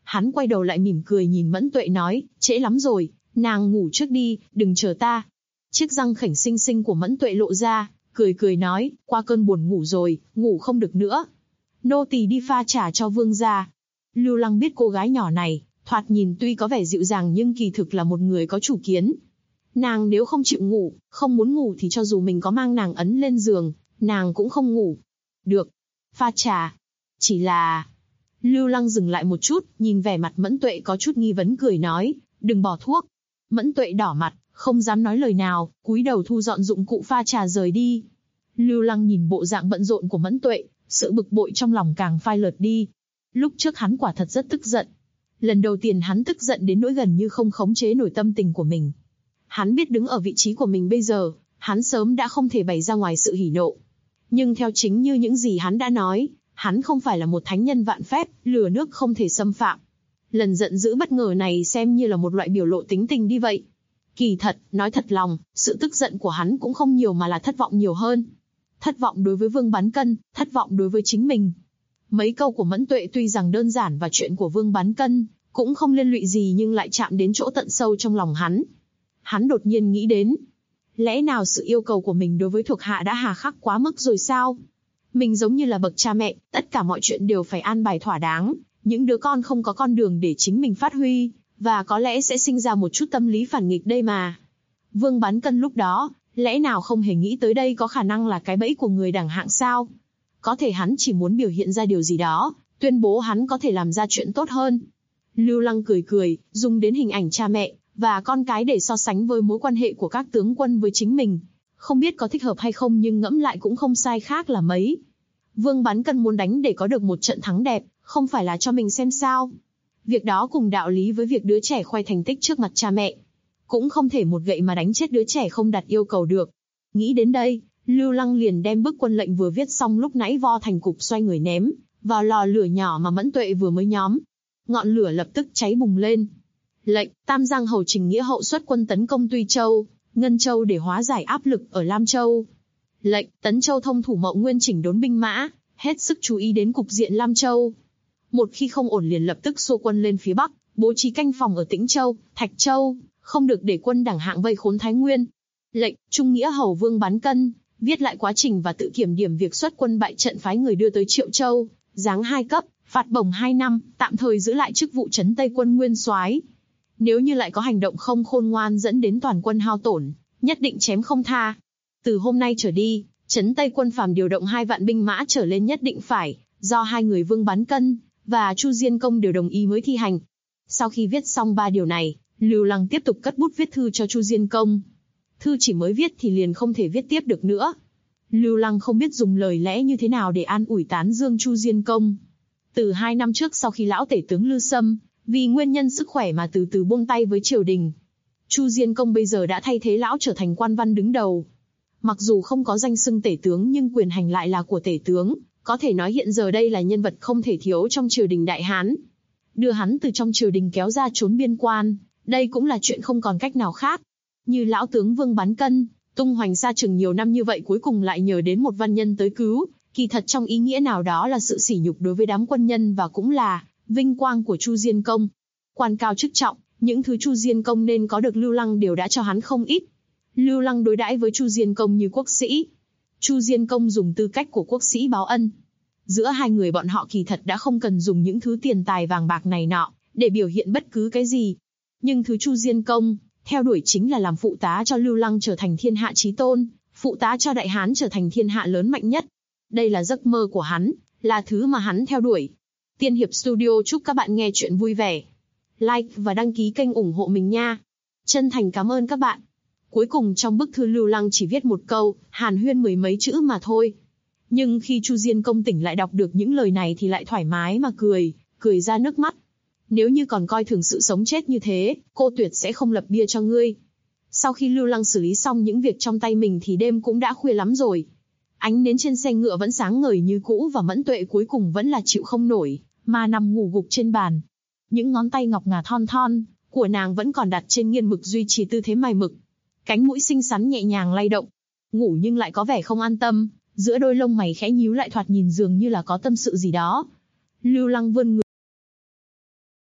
Hắn quay đầu lại mỉm cười nhìn Mẫn Tuệ nói, trễ lắm rồi, nàng ngủ trước đi, đừng chờ ta. Chiếc răng khểnh xinh xinh của Mẫn Tuệ lộ ra, cười cười nói, qua cơn buồn ngủ rồi, ngủ không được nữa. Nô tỳ đi pha trà cho vương gia. Lưu Lăng biết cô gái nhỏ này, thoạt nhìn tuy có vẻ dịu dàng nhưng kỳ thực là một người có chủ kiến. Nàng nếu không chịu ngủ, không muốn ngủ thì cho dù mình có mang nàng ấn lên giường, nàng cũng không ngủ. Được. Pha trà. Chỉ là... Lưu Lăng dừng lại một chút, nhìn vẻ mặt Mẫn Tuệ có chút nghi vấn cười nói, đừng bỏ thuốc. Mẫn Tuệ đỏ mặt, không dám nói lời nào, cúi đầu thu dọn dụng cụ pha trà rời đi. Lưu Lăng nhìn bộ dạng bận rộn của Mẫn Tuệ, sự bực bội trong lòng càng phai lợt đi. Lúc trước hắn quả thật rất tức giận. Lần đầu tiên hắn tức giận đến nỗi gần như không khống chế nổi tâm tình của mình. Hắn biết đứng ở vị trí của mình bây giờ, hắn sớm đã không thể bày ra ngoài sự hỉ nộ. Nhưng theo chính như những gì hắn đã nói, hắn không phải là một thánh nhân vạn phép, lừa nước không thể xâm phạm. Lần giận dữ bất ngờ này xem như là một loại biểu lộ tính tình đi vậy. Kỳ thật, nói thật lòng, sự tức giận của hắn cũng không nhiều mà là thất vọng nhiều hơn. Thất vọng đối với Vương Bán Cân, thất vọng đối với chính mình. Mấy câu của Mẫn Tuệ tuy rằng đơn giản và chuyện của Vương Bán Cân cũng không liên lụy gì nhưng lại chạm đến chỗ tận sâu trong lòng hắn. Hắn đột nhiên nghĩ đến, lẽ nào sự yêu cầu của mình đối với thuộc hạ đã hà khắc quá mức rồi sao? Mình giống như là bậc cha mẹ, tất cả mọi chuyện đều phải an bài thỏa đáng, những đứa con không có con đường để chính mình phát huy, và có lẽ sẽ sinh ra một chút tâm lý phản nghịch đây mà. Vương Bán Cân lúc đó, lẽ nào không hề nghĩ tới đây có khả năng là cái bẫy của người đẳng hạng sao? Có thể hắn chỉ muốn biểu hiện ra điều gì đó, tuyên bố hắn có thể làm ra chuyện tốt hơn. Lưu Lăng cười cười, dùng đến hình ảnh cha mẹ và con cái để so sánh với mối quan hệ của các tướng quân với chính mình. Không biết có thích hợp hay không nhưng ngẫm lại cũng không sai khác là mấy. Vương Bán Cân muốn đánh để có được một trận thắng đẹp, không phải là cho mình xem sao. Việc đó cùng đạo lý với việc đứa trẻ khoe thành tích trước mặt cha mẹ. Cũng không thể một gậy mà đánh chết đứa trẻ không đặt yêu cầu được. Nghĩ đến đây, Lưu Lăng liền đem bức quân lệnh vừa viết xong lúc nãy vo thành cục xoay người ném vào lò lửa nhỏ mà Mẫn Tuệ vừa mới nhóm. Ngọn lửa lập tức cháy bùng lên. Lệnh, Tam Giang Hầu Trình Nghĩa Hậu xuất quân tấn công Tuy Châu, Ngân Châu để hóa giải áp lực ở Lam Châu. Lệnh, Tấn Châu thông thủ Mậu Nguyên chỉnh đốn binh mã, hết sức chú ý đến cục diện Lam Châu. Một khi không ổn liền lập tức xua quân lên phía Bắc, bố trí canh phòng ở Tĩnh Châu, Thạch Châu, không được để quân đẳng hạng vây khốn Thái Nguyên. Lệnh, Trung Nghĩa Hầu Vương Bán Cân, viết lại quá trình và tự kiểm điểm việc xuất quân bại trận phái người đưa tới Triệu Châu, giáng 2 cấp, phạt bổng 2 năm, tạm thời giữ lại chức vụ trấn Tây quân nguyên soái. Nếu như lại có hành động không khôn ngoan dẫn đến toàn quân hao tổn, nhất định chém không tha. Từ hôm nay trở đi, trấn Tây quân phàm điều động 2 vạn binh mã trở lên nhất định phải do 2 người Vương Bán Cân và Chu Diên Công đều đồng ý mới thi hành. Sau khi viết xong 3 điều này, Lưu Lăng tiếp tục cất bút viết thư cho Chu Diên Công. Thư chỉ mới viết thì liền không thể viết tiếp được nữa. Lưu Lăng không biết dùng lời lẽ như thế nào để an ủi tán dương Chu Diên Công. Từ 2 năm trước sau khi lão tể tướng Lư Sâm vì nguyên nhân sức khỏe mà từ từ buông tay với triều đình, Chu Diên Công bây giờ đã thay thế lão trở thành quan văn đứng đầu. Mặc dù không có danh xưng tể tướng nhưng quyền hành lại là của tể tướng, có thể nói hiện giờ đây là nhân vật không thể thiếu trong triều đình Đại Hán. Đưa hắn từ trong triều đình kéo ra trốn biên quan, đây cũng là chuyện không còn cách nào khác. Như lão tướng Vương Bán Cân, tung hoành xa chừng nhiều năm như vậy cuối cùng lại nhờ đến một văn nhân tới cứu, kỳ thật trong ý nghĩa nào đó là sự sỉ nhục đối với đám quân nhân và cũng là vinh quang của Chu Diên Công. Quan cao chức trọng, những thứ Chu Diên Công nên có được Lưu Lăng đều đã cho hắn không ít. Lưu Lăng đối đãi với Chu Diên Công như quốc sĩ. Chu Diên Công dùng tư cách của quốc sĩ báo ân. Giữa hai người bọn họ kỳ thật đã không cần dùng những thứ tiền tài vàng bạc này nọ để biểu hiện bất cứ cái gì. Nhưng thứ Chu Diên Công theo đuổi chính là làm phụ tá cho Lưu Lăng trở thành thiên hạ chí tôn, phụ tá cho Đại Hán trở thành thiên hạ lớn mạnh nhất. Đây là giấc mơ của hắn, là thứ mà hắn theo đuổi. Tiên Hiệp Studio chúc các bạn nghe chuyện vui vẻ. Like và đăng ký kênh ủng hộ mình nha. Chân thành cảm ơn các bạn. Cuối cùng trong bức thư Lưu Lăng chỉ viết một câu, hàn huyên 10 mấy chữ mà thôi. Nhưng khi Chu Diên Công tỉnh lại đọc được những lời này thì lại thoải mái mà cười ra nước mắt. Nếu như còn coi thường sự sống chết như thế, cô tuyệt sẽ không lập bia cho ngươi. Sau khi Lưu Lăng xử lý xong những việc trong tay mình thì đêm cũng đã khuya lắm rồi. Ánh nến trên xe ngựa vẫn sáng ngời như cũ và Mẫn Tuệ cuối cùng vẫn là chịu không nổi, mà nằm ngủ gục trên bàn. Những ngón tay ngọc ngà thon thon của nàng vẫn còn đặt trên nghiên mực duy trì tư thế mài mực. Cánh mũi xinh xắn nhẹ nhàng lay động. Ngủ nhưng lại có vẻ không an tâm, giữa đôi lông mày khẽ nhíu lại thoạt nhìn dường như là có tâm sự gì đó. Lưu Lăng vươn người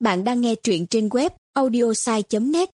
Bạn đang nghe truyện trên web audiosai.net.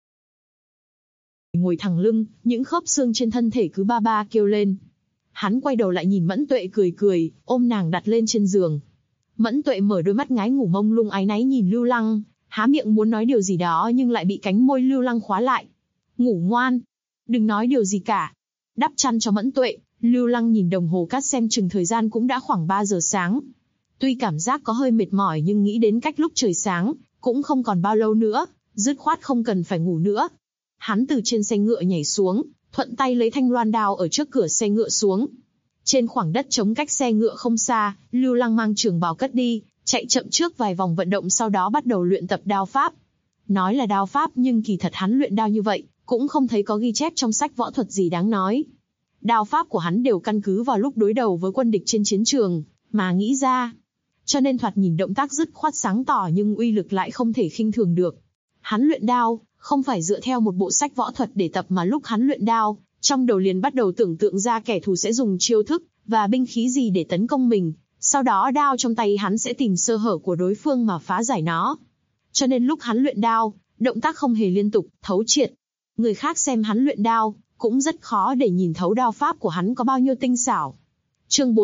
Ngồi thẳng lưng, những khớp xương trên thân thể cứ ba ba kêu lên. Hắn quay đầu lại nhìn Mẫn Tuệ cười cười, ôm nàng đặt lên trên giường. Mẫn Tuệ mở đôi mắt ngái ngủ mông lung áy náy nhìn Lưu Lăng, há miệng muốn nói điều gì đó nhưng lại bị cánh môi Lưu Lăng khóa lại. Ngủ ngoan, đừng nói điều gì cả. Đắp chăn cho Mẫn Tuệ, Lưu Lăng nhìn đồng hồ cát xem chừng thời gian cũng đã khoảng 3 giờ sáng. Tuy cảm giác có hơi mệt mỏi nhưng nghĩ đến cách lúc trời sáng, cũng không còn bao lâu nữa, dứt khoát không cần phải ngủ nữa. Hắn từ trên xe ngựa nhảy xuống, thuận tay lấy thanh loan đao ở trước cửa xe ngựa xuống. Trên khoảng đất trống cách xe ngựa không xa, Lưu Lăng mang trường bào cất đi, chạy chậm trước vài vòng vận động sau đó bắt đầu luyện tập đao pháp. Nói là đao pháp nhưng kỳ thật hắn luyện đao như vậy, cũng không thấy có ghi chép trong sách võ thuật gì đáng nói. Đao pháp của hắn đều căn cứ vào lúc đối đầu với quân địch trên chiến trường, mà nghĩ ra. Cho nên thoạt nhìn động tác dứt khoát sáng tỏ nhưng uy lực lại không thể khinh thường được. Hắn luyện đao, không phải dựa theo một bộ sách võ thuật để tập mà lúc hắn luyện đao, trong đầu liền bắt đầu tưởng tượng ra kẻ thù sẽ dùng chiêu thức và binh khí gì để tấn công mình, sau đó đao trong tay hắn sẽ tìm sơ hở của đối phương mà phá giải nó. Cho nên lúc hắn luyện đao, động tác không hề liên tục, thấu triệt. Người khác xem hắn luyện đao, cũng rất khó để nhìn thấu đao pháp của hắn có bao nhiêu tinh xảo. Chương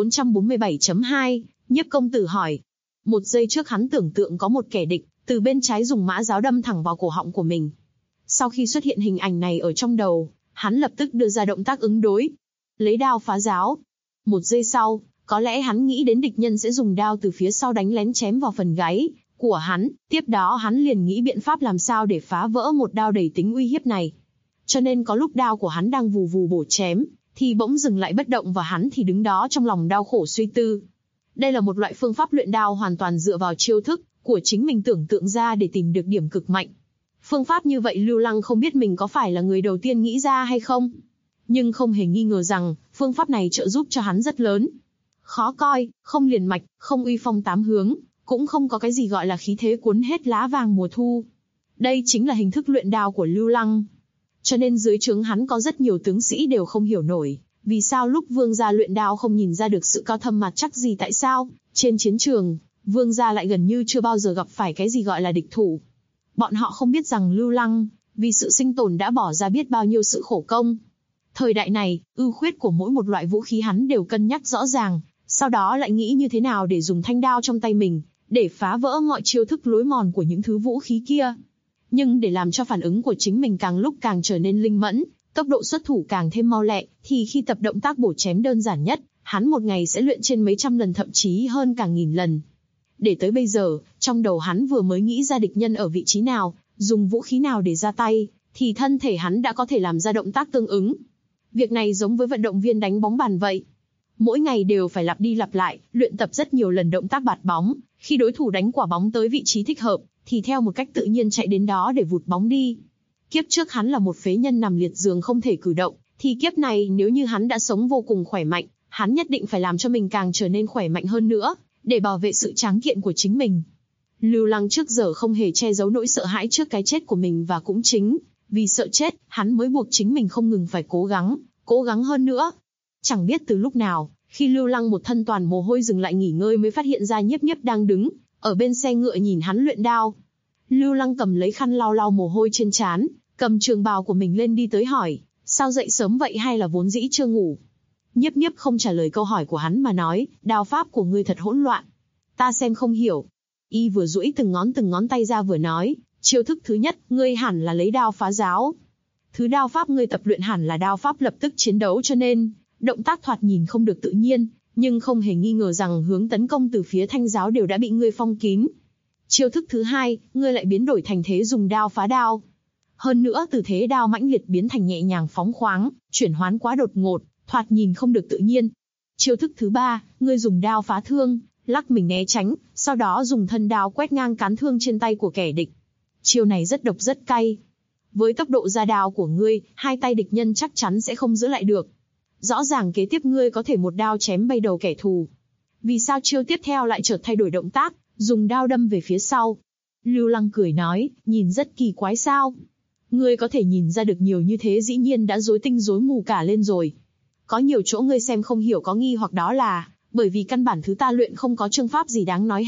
447.2, Nhiếp công tử hỏi. Một giây trước hắn tưởng tượng có một kẻ địch, từ bên trái dùng mã giáo đâm thẳng vào cổ họng của mình. Sau khi xuất hiện hình ảnh này ở trong đầu, hắn lập tức đưa ra động tác ứng đối. Lấy đao phá giáo. Một giây sau, có lẽ hắn nghĩ đến địch nhân sẽ dùng đao từ phía sau đánh lén chém vào phần gáy của hắn, tiếp đó hắn liền nghĩ biện pháp làm sao để phá vỡ một đao đầy tính uy hiếp này. Cho nên có lúc đao của hắn đang vù vù bổ chém, thì bỗng dừng lại bất động và hắn thì đứng đó trong lòng đau khổ suy tư. Đây là một loại phương pháp luyện đao hoàn toàn dựa vào chiêu thức của chính mình tưởng tượng ra để tìm được điểm cực mạnh. Phương pháp như vậy Lưu Lăng không biết mình có phải là người đầu tiên nghĩ ra hay không. Nhưng không hề nghi ngờ rằng, phương pháp này trợ giúp cho hắn rất lớn. Khó coi, không liền mạch, không uy phong tám hướng, cũng không có cái gì gọi là khí thế cuốn hết lá vàng mùa thu. Đây chính là hình thức luyện đao của Lưu Lăng. Cho nên dưới trướng hắn có rất nhiều tướng sĩ đều không hiểu nổi, vì sao lúc vương gia luyện đao không nhìn ra được sự cao thâm mặt chắc gì tại sao, trên chiến trường, vương gia lại gần như chưa bao giờ gặp phải cái gì gọi là địch thủ. Bọn họ không biết rằng Lưu Lăng, vì sự sinh tồn đã bỏ ra biết bao nhiêu sự khổ công. Thời đại này, ưu khuyết của mỗi một loại vũ khí hắn đều cân nhắc rõ ràng, sau đó lại nghĩ như thế nào để dùng thanh đao trong tay mình, để phá vỡ mọi chiêu thức lối mòn của những thứ vũ khí kia. Nhưng để làm cho phản ứng của chính mình càng lúc càng trở nên linh mẫn, tốc độ xuất thủ càng thêm mau lẹ, thì khi tập động tác bổ chém đơn giản nhất, hắn một ngày sẽ luyện trên mấy trăm lần thậm chí hơn cả nghìn lần. Để tới bây giờ, trong đầu hắn vừa mới nghĩ ra địch nhân ở vị trí nào, dùng vũ khí nào để ra tay, thì thân thể hắn đã có thể làm ra động tác tương ứng. Việc này giống với vận động viên đánh bóng bàn vậy. Mỗi ngày đều phải lặp đi lặp lại, luyện tập rất nhiều lần động tác bạt bóng, khi đối thủ đánh quả bóng tới vị trí thích hợp, thì theo một cách tự nhiên chạy đến đó để vụt bóng đi. Kiếp trước hắn là một phế nhân nằm liệt giường không thể cử động, thì kiếp này nếu như hắn đã sống vô cùng khỏe mạnh, hắn nhất định phải làm cho mình càng trở nên khỏe mạnh hơn nữa, để bảo vệ sự tráng kiện của chính mình. Lưu Lăng trước giờ không hề che giấu nỗi sợ hãi trước cái chết của mình và cũng chính vì sợ chết, hắn mới buộc chính mình không ngừng phải cố gắng hơn nữa. Chẳng biết từ lúc nào, khi Lưu Lăng một thân toàn mồ hôi dừng lại nghỉ ngơi mới phát hiện ra Nhiếp Nhiếp đang đứng ở bên xe ngựa nhìn hắn luyện đao. Lưu Lăng cầm lấy khăn lau lau mồ hôi trên trán, cầm trường bào của mình lên đi tới hỏi, sao dậy sớm vậy hay là vốn dĩ chưa ngủ? Nhiếp Nhiếp không trả lời câu hỏi của hắn mà nói, đao pháp của ngươi thật hỗn loạn. Ta xem không hiểu. Y vừa duỗi từng ngón tay ra vừa nói, chiêu thức thứ nhất, ngươi hẳn là lấy đao phá giáo. Thứ đao pháp ngươi tập luyện hẳn là đao pháp lập tức chiến đấu cho nên, động tác thoạt nhìn không được tự nhiên, nhưng không hề nghi ngờ rằng hướng tấn công từ phía thanh giáo đều đã bị ngươi phong kín. Chiêu thức thứ hai, ngươi lại biến đổi thành thế dùng đao phá đao. Hơn nữa từ thế đao mãnh liệt biến thành nhẹ nhàng phóng khoáng, chuyển hoán quá đột ngột, thoạt nhìn không được tự nhiên. Chiêu thức thứ ba, ngươi dùng đao phá thương, lắc mình né tránh, sau đó dùng thân đao quét ngang cán thương trên tay của kẻ địch. Chiêu này rất độc rất cay. Với tốc độ ra đao của ngươi, hai tay địch nhân chắc chắn sẽ không giữ lại được. Rõ ràng kế tiếp ngươi có thể một đao chém bay đầu kẻ thù. Vì sao chiêu tiếp theo lại chợt thay đổi động tác, dùng đao đâm về phía sau? Lưu Lăng cười nói, nhìn rất kỳ quái sao? Ngươi có thể nhìn ra được nhiều như thế dĩ nhiên đã rối tinh rối mù cả lên rồi. Có nhiều chỗ ngươi xem không hiểu có nghi hoặc đó là, bởi vì căn bản thứ ta luyện không có chương pháp gì đáng nói hết.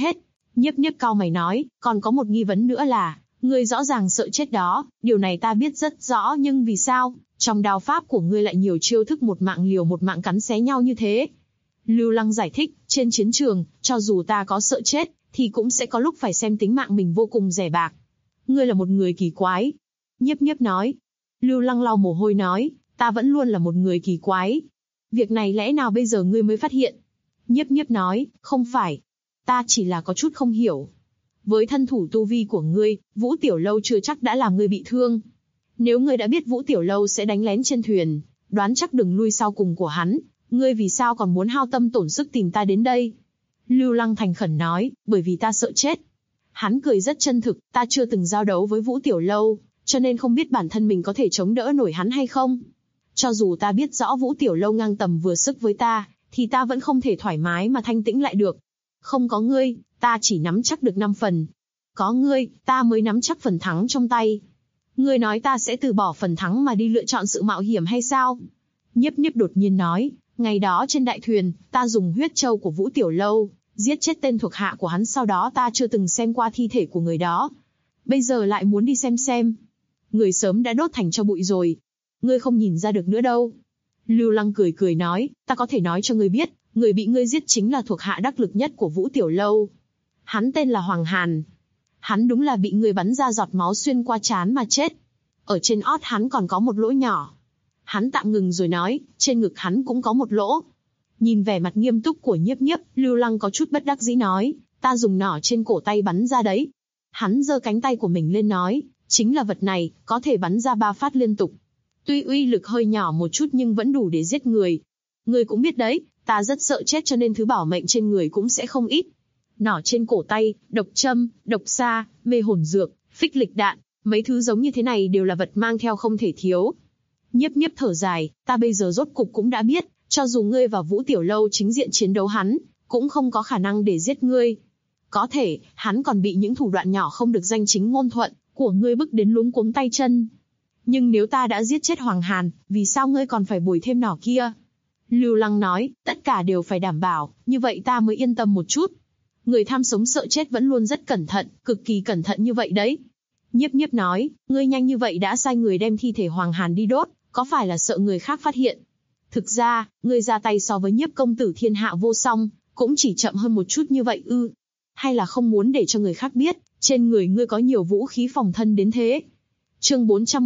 Nhiếp nhiếp cau mày nói, còn có một nghi vấn nữa là, ngươi rõ ràng sợ chết đó, điều này ta biết rất rõ nhưng vì sao, trong đao pháp của ngươi lại nhiều chiêu thức một mạng liều một mạng cắn xé nhau như thế? Lưu Lăng giải thích, trên chiến trường, cho dù ta có sợ chết, thì cũng sẽ có lúc phải xem tính mạng mình vô cùng rẻ bạc. Ngươi là một người kỳ quái. Nhiếp nhiếp nói. Lưu Lăng lau mồ hôi nói, ta vẫn luôn là một người kỳ quái. Việc này lẽ nào bây giờ ngươi mới phát hiện? Nhiếp nhiếp nói, không phải. Ta chỉ là có chút không hiểu. Với thân thủ tu vi của ngươi, Vũ Tiểu Lâu chưa chắc đã làm ngươi bị thương. Nếu ngươi đã biết Vũ Tiểu Lâu sẽ đánh lén trên thuyền, đoán chắc đường lui sau cùng của hắn, ngươi vì sao còn muốn hao tâm tổn sức tìm ta đến đây? Lưu Lăng thành khẩn nói, bởi vì ta sợ chết. Hắn cười rất chân thực, ta chưa từng giao đấu với Vũ Tiểu Lâu, cho nên không biết bản thân mình có thể chống đỡ nổi hắn hay không. Cho dù ta biết rõ Vũ Tiểu Lâu ngang tầm vừa sức với ta, thì ta vẫn không thể thoải mái mà thanh tĩnh lại được. Không có ngươi, ta chỉ nắm chắc được 5 phần. Có ngươi, ta mới nắm chắc phần thắng trong tay. Ngươi nói ta sẽ từ bỏ phần thắng mà đi lựa chọn sự mạo hiểm hay sao? Nhiếp nhiếp đột nhiên nói, ngày đó trên đại thuyền, ta dùng huyết châu của Vũ Tiểu Lâu, giết chết tên thuộc hạ của hắn, sau đó ta chưa từng xem qua thi thể của người đó. Bây giờ lại muốn đi xem. Người sớm đã đốt thành tro bụi rồi. Ngươi không nhìn ra được nữa đâu. Lưu Lăng cười cười nói, ta có thể nói cho ngươi biết, người bị ngươi giết chính là thuộc hạ đắc lực nhất của Vũ Tiểu Lâu. Hắn tên là Hoàng Hàn. Hắn đúng là bị ngươi bắn ra giọt máu xuyên qua trán mà chết. Ở trên ót hắn còn có một lỗ nhỏ. Hắn tạm ngừng rồi nói, trên ngực hắn cũng có một lỗ. Nhìn vẻ mặt nghiêm túc của nhiếp nhiếp, Lưu Lăng có chút bất đắc dĩ nói, ta dùng nỏ trên cổ tay bắn ra đấy. Hắn giơ cánh tay của mình lên nói, chính là vật này, có thể bắn ra 3 phát liên tục. Tuy uy lực hơi nhỏ một chút nhưng vẫn đủ để giết người. Ngươi cũng biết đấy, ta rất sợ chết cho nên thứ bảo mệnh trên người cũng sẽ không ít. Nỏ trên cổ tay, độc châm, độc sa, mê hồn dược, phích lịch đạn, mấy thứ giống như thế này đều là vật mang theo không thể thiếu. Nhiếp nhiếp thở dài, ta bây giờ rốt cục cũng đã biết, cho dù ngươi và Vũ Tiểu Lâu chính diện chiến đấu hắn, cũng không có khả năng để giết ngươi. Có thể, hắn còn bị những thủ đoạn nhỏ không được danh chính ngôn thuận của ngươi bức đến luống cuống tay chân. Nhưng nếu ta đã giết chết Hoàng Hàn, vì sao ngươi còn phải bồi thêm nỏ kia? Lưu Lăng nói, tất cả đều phải đảm bảo, như vậy ta mới yên tâm một chút. Người tham sống sợ chết vẫn luôn rất cẩn thận, cực kỳ cẩn thận như vậy đấy. Nhiếp nhiếp nói, ngươi nhanh như vậy đã sai người đem thi thể Hoàng Hàn đi đốt, có phải là sợ người khác phát hiện? Thực ra, ngươi ra tay so với nhiếp công tử thiên hạ vô song, cũng chỉ chậm hơn một chút như vậy ư? Hay là không muốn để cho người khác biết, trên người ngươi có nhiều vũ khí phòng thân đến thế? Chương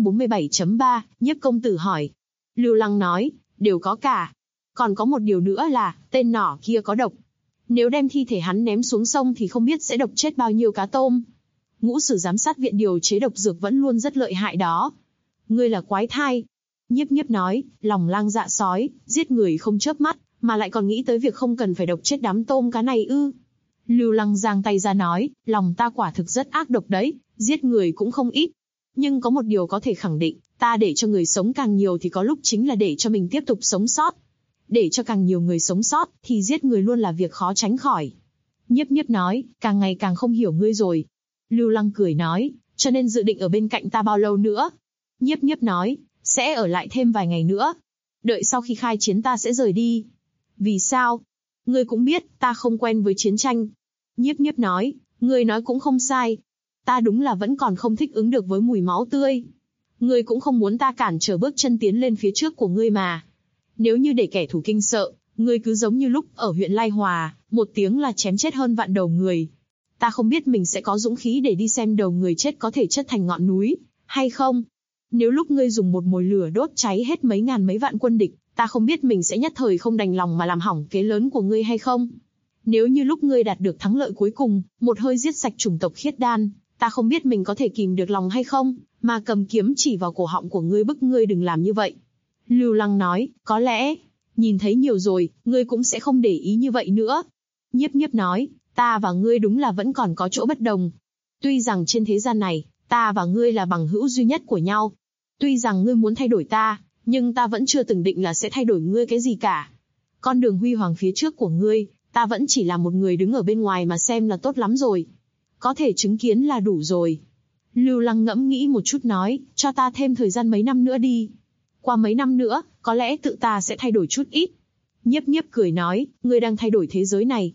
447.3, nhiếp công tử hỏi. Lưu Lăng nói, đều có cả. Còn có một điều nữa là, tên nỏ kia có độc. Nếu đem thi thể hắn ném xuống sông thì không biết sẽ độc chết bao nhiêu cá tôm. Ngũ sử giám sát viện điều chế độc dược vẫn luôn rất lợi hại đó. Ngươi là quái thai. Nhiếp nhiếp nói, lòng lang dạ sói, giết người không chớp mắt, mà lại còn nghĩ tới việc không cần phải độc chết đám tôm cá này ư. Lưu Lăng giang tay ra nói, lòng ta quả thực rất ác độc đấy, giết người cũng không ít. Nhưng có một điều có thể khẳng định, ta để cho người sống càng nhiều thì có lúc chính là để cho mình tiếp tục sống sót. Để cho càng nhiều người sống sót, thì giết người luôn là việc khó tránh khỏi. Nhiếp nhiếp nói, càng ngày càng không hiểu ngươi rồi. Lưu Lăng cười nói, cho nên dự định ở bên cạnh ta bao lâu nữa? Nhiếp nhiếp nói, sẽ ở lại thêm vài ngày nữa. Đợi sau khi khai chiến ta sẽ rời đi. Vì sao? Ngươi cũng biết, ta không quen với chiến tranh. Nhiếp nhiếp nói, ngươi nói cũng không sai. Ta đúng là vẫn còn không thích ứng được với mùi máu tươi. Ngươi cũng không muốn ta cản trở bước chân tiến lên phía trước của ngươi mà. Nếu như để kẻ thù kinh sợ, ngươi cứ giống như lúc ở huyện Lai Hòa, một tiếng là chém chết hơn vạn đầu người. Ta không biết mình sẽ có dũng khí để đi xem đầu người chết có thể chất thành ngọn núi, hay không. Nếu lúc ngươi dùng một mồi lửa đốt cháy hết mấy ngàn mấy vạn quân địch, ta không biết mình sẽ nhất thời không đành lòng mà làm hỏng kế lớn của ngươi hay không. Nếu như lúc ngươi đạt được thắng lợi cuối cùng, một hơi giết sạch chủng tộc Khiết Đan, ta không biết mình có thể kìm được lòng hay không, mà cầm kiếm chỉ vào cổ họng của ngươi bức ngươi đừng làm như vậy. Lưu Lăng nói, có lẽ, nhìn thấy nhiều rồi, ngươi cũng sẽ không để ý như vậy nữa. Nhiếp nhiếp nói, ta và ngươi đúng là vẫn còn có chỗ bất đồng. Tuy rằng trên thế gian này, ta và ngươi là bằng hữu duy nhất của nhau. Tuy rằng ngươi muốn thay đổi ta, nhưng ta vẫn chưa từng định là sẽ thay đổi ngươi cái gì cả. Con đường huy hoàng phía trước của ngươi, ta vẫn chỉ là một người đứng ở bên ngoài mà xem là tốt lắm rồi. Có thể chứng kiến là đủ rồi. Lưu Lăng ngẫm nghĩ một chút nói, cho ta thêm thời gian mấy năm nữa đi. Qua mấy năm nữa, có lẽ tự ta sẽ thay đổi chút ít. Nhiếp nhiếp cười nói, ngươi đang thay đổi thế giới này.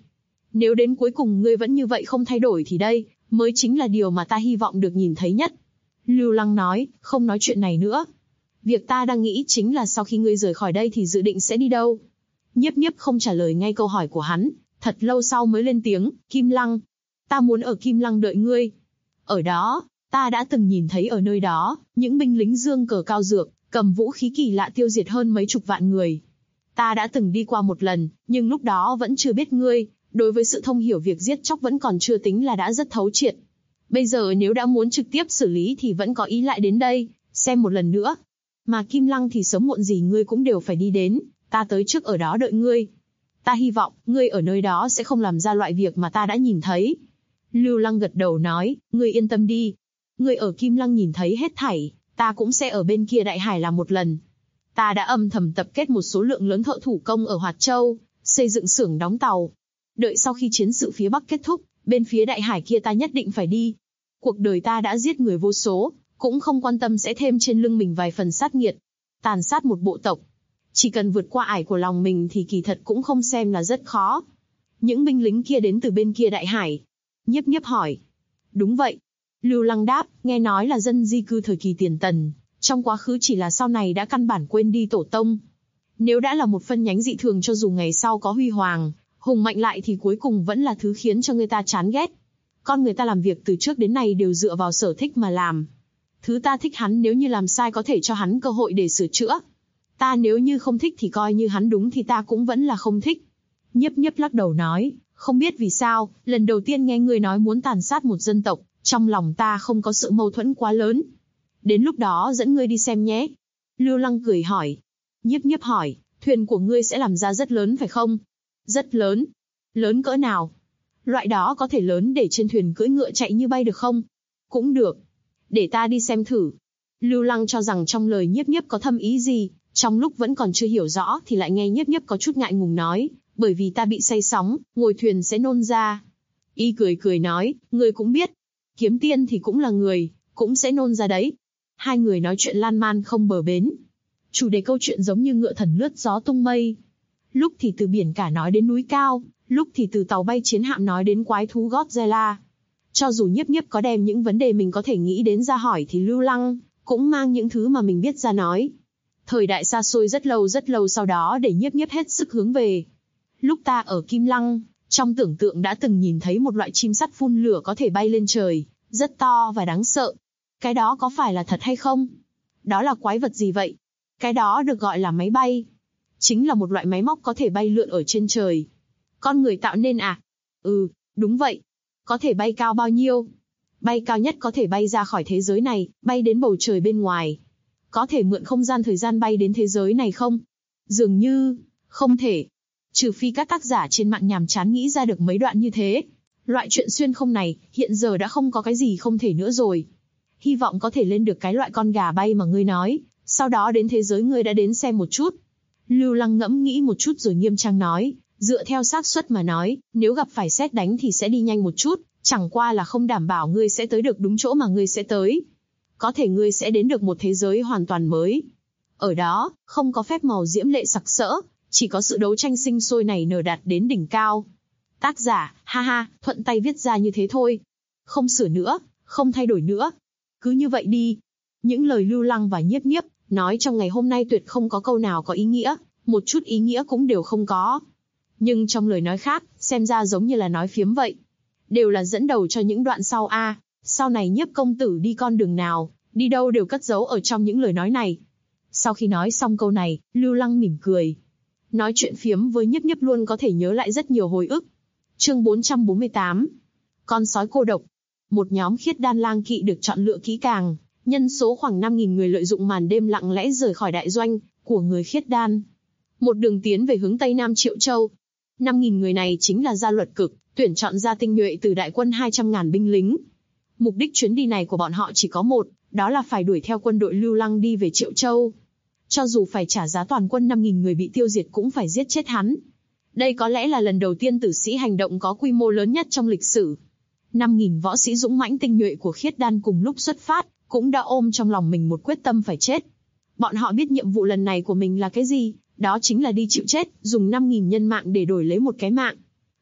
Nếu đến cuối cùng ngươi vẫn như vậy không thay đổi thì đây mới chính là điều mà ta hy vọng được nhìn thấy nhất. Lưu Lăng nói, không nói chuyện này nữa. Việc ta đang nghĩ chính là sau khi ngươi rời khỏi đây thì dự định sẽ đi đâu? Nhiếp Nhiếp không trả lời ngay câu hỏi của hắn, thật lâu sau mới lên tiếng, Kim Lăng. Ta muốn ở Kim Lăng đợi ngươi. Ở đó, ta đã từng nhìn thấy ở nơi đó, những binh lính dương cờ cao dược, cầm vũ khí kỳ lạ tiêu diệt hơn mấy chục vạn người. Ta đã từng đi qua một lần, nhưng lúc đó vẫn chưa biết ngươi, đối với sự thông hiểu việc giết chóc vẫn còn chưa tính là đã rất thấu triệt. Bây giờ nếu đã muốn trực tiếp xử lý thì vẫn có ý lại đến đây, xem một lần nữa. Mà Kim Lăng thì sớm muộn gì ngươi cũng đều phải đi đến, ta tới trước ở đó đợi ngươi. Ta hy vọng, ngươi ở nơi đó sẽ không làm ra loại việc mà ta đã nhìn thấy. Lưu Lăng gật đầu nói, ngươi yên tâm đi. Ngươi ở Kim Lăng nhìn thấy hết thảy, ta cũng sẽ ở bên kia đại hải làm một lần. Ta đã âm thầm tập kết một số lượng lớn thợ thủ công ở Hoạt Châu, xây dựng xưởng đóng tàu. Đợi sau khi chiến sự phía Bắc kết thúc, bên phía đại hải kia ta nhất định phải đi. Cuộc đời ta đã giết người vô số, cũng không quan tâm sẽ thêm trên lưng mình vài phần sát nghiệt. Tàn sát một bộ tộc. Chỉ cần vượt qua ải của lòng mình thì kỳ thật cũng không xem là rất khó. Những binh lính kia đến từ bên kia đại hải. Nhiếp Nhiếp hỏi. Đúng vậy. Lưu Lăng đáp, nghe nói là dân di cư thời kỳ tiền Tần, trong quá khứ chỉ là sau này đã căn bản quên đi tổ tông. Nếu đã là một phân nhánh dị thường cho dù ngày sau có huy hoàng, hùng mạnh lại thì cuối cùng vẫn là thứ khiến cho người ta chán ghét. Con người ta làm việc từ trước đến nay đều dựa vào sở thích mà làm. Thứ ta thích hắn nếu như làm sai có thể cho hắn cơ hội để sửa chữa. Ta nếu như không thích thì coi như hắn đúng thì ta cũng vẫn là không thích. Nhiếp Nhiếp lắc đầu nói, không biết vì sao, lần đầu tiên nghe người nói muốn tàn sát một dân tộc, trong lòng ta không có sự mâu thuẫn quá lớn. Đến lúc đó dẫn ngươi đi xem nhé. Lưu Lăng cười hỏi. Nhiếp Nhiếp hỏi, thuyền của ngươi sẽ làm ra rất lớn phải không? Rất lớn. Lớn cỡ nào? Loại đó có thể lớn để trên thuyền cưỡi ngựa chạy như bay được không? Cũng được. Để ta đi xem thử. Lưu Lăng cho rằng trong lời Nhiếp Nhiếp có thâm ý gì, trong lúc vẫn còn chưa hiểu rõ thì lại nghe Nhiếp Nhiếp có chút ngại ngùng nói, bởi vì ta bị say sóng, ngồi thuyền sẽ nôn ra. Y cười cười nói, ngươi cũng biết, kiếm tiên thì cũng là người, cũng sẽ nôn ra đấy. Hai người nói chuyện lan man không bờ bến. Chủ đề câu chuyện giống như ngựa thần lướt gió tung mây. Lúc thì từ biển cả nói đến núi cao, lúc thì từ tàu bay chiến hạm nói đến quái thú Godzilla. Cho dù Nhiếp Nhiếp có đem những vấn đề mình có thể nghĩ đến ra hỏi thì Lưu Lăng cũng mang những thứ mà mình biết ra nói. Thời đại xa xôi rất lâu sau đó để Nhiếp Nhiếp hết sức hướng về. Lúc ta ở Kim Lăng, trong tưởng tượng đã từng nhìn thấy một loại chim sắt phun lửa có thể bay lên trời, rất to và đáng sợ. Cái đó có phải là thật hay không? Đó là quái vật gì vậy? Cái đó được gọi là máy bay. Chính là một loại máy móc có thể bay lượn ở trên trời. Con người tạo nên à? Ừ, đúng vậy. Có thể bay cao bao nhiêu? Bay cao nhất có thể bay ra khỏi thế giới này, bay đến bầu trời bên ngoài. Có thể mượn không gian thời gian bay đến thế giới này không? Dường như, không thể. Trừ phi các tác giả trên mạng nhàm chán nghĩ ra được mấy đoạn như thế. Loại chuyện xuyên không này, hiện giờ đã không có cái gì không thể nữa rồi. Hy vọng có thể lên được cái loại con gà bay mà ngươi nói, sau đó đến thế giới ngươi đã đến xem một chút. Lưu Lăng ngẫm nghĩ một chút rồi nghiêm trang nói, dựa theo xác suất mà nói, nếu gặp phải sét đánh thì sẽ đi nhanh một chút, chẳng qua là không đảm bảo ngươi sẽ tới được đúng chỗ mà ngươi sẽ tới. Có thể ngươi sẽ đến được một thế giới hoàn toàn mới. Ở đó, không có phép màu diễm lệ sặc sỡ, chỉ có sự đấu tranh sinh sôi nảy nở đạt đến đỉnh cao. Tác giả, ha ha, thuận tay viết ra như thế thôi. Không sửa nữa, không thay đổi nữa. Cứ như vậy đi. Những lời Lưu Lăng và Nhiếp Nhiếp nói trong ngày hôm nay tuyệt không có câu nào có ý nghĩa, một chút ý nghĩa cũng đều không có. Nhưng trong lời nói khác, xem ra giống như là nói phiếm vậy. Đều là dẫn đầu cho những đoạn sau a. Sau này Nhiếp công tử đi con đường nào, đi đâu đều cất giấu ở trong những lời nói này. Sau khi nói xong câu này, Lưu Lăng mỉm cười. Nói chuyện phiếm với Nhiếp Nhiếp luôn có thể nhớ lại rất nhiều hồi ức. Chương 448. Con sói cô độc. Một nhóm khiết đan lang kỵ được chọn lựa kỹ càng, nhân số khoảng 5.000 người lợi dụng màn đêm lặng lẽ rời khỏi đại doanh của người khiết đan. Một đường tiến về hướng Tây Nam Triệu Châu. 5.000 người này chính là gia luật cực, tuyển chọn ra tinh nhuệ từ đại quân 200.000 binh lính. Mục đích chuyến đi này của bọn họ chỉ có một, đó là phải đuổi theo quân đội Lưu Lăng đi về Triệu Châu. Cho dù phải trả giá toàn quân 5.000 người bị tiêu diệt cũng phải giết chết hắn. Đây có lẽ là lần đầu tiên tử sĩ hành động có quy mô lớn nhất trong lịch sử. 5.000 võ sĩ dũng mãnh tinh nhuệ của khiết đan cùng lúc xuất phát, cũng đã ôm trong lòng mình một quyết tâm phải chết. Bọn họ biết nhiệm vụ lần này của mình là cái gì, đó chính là đi chịu chết, dùng 5.000 nhân mạng để đổi lấy một cái mạng.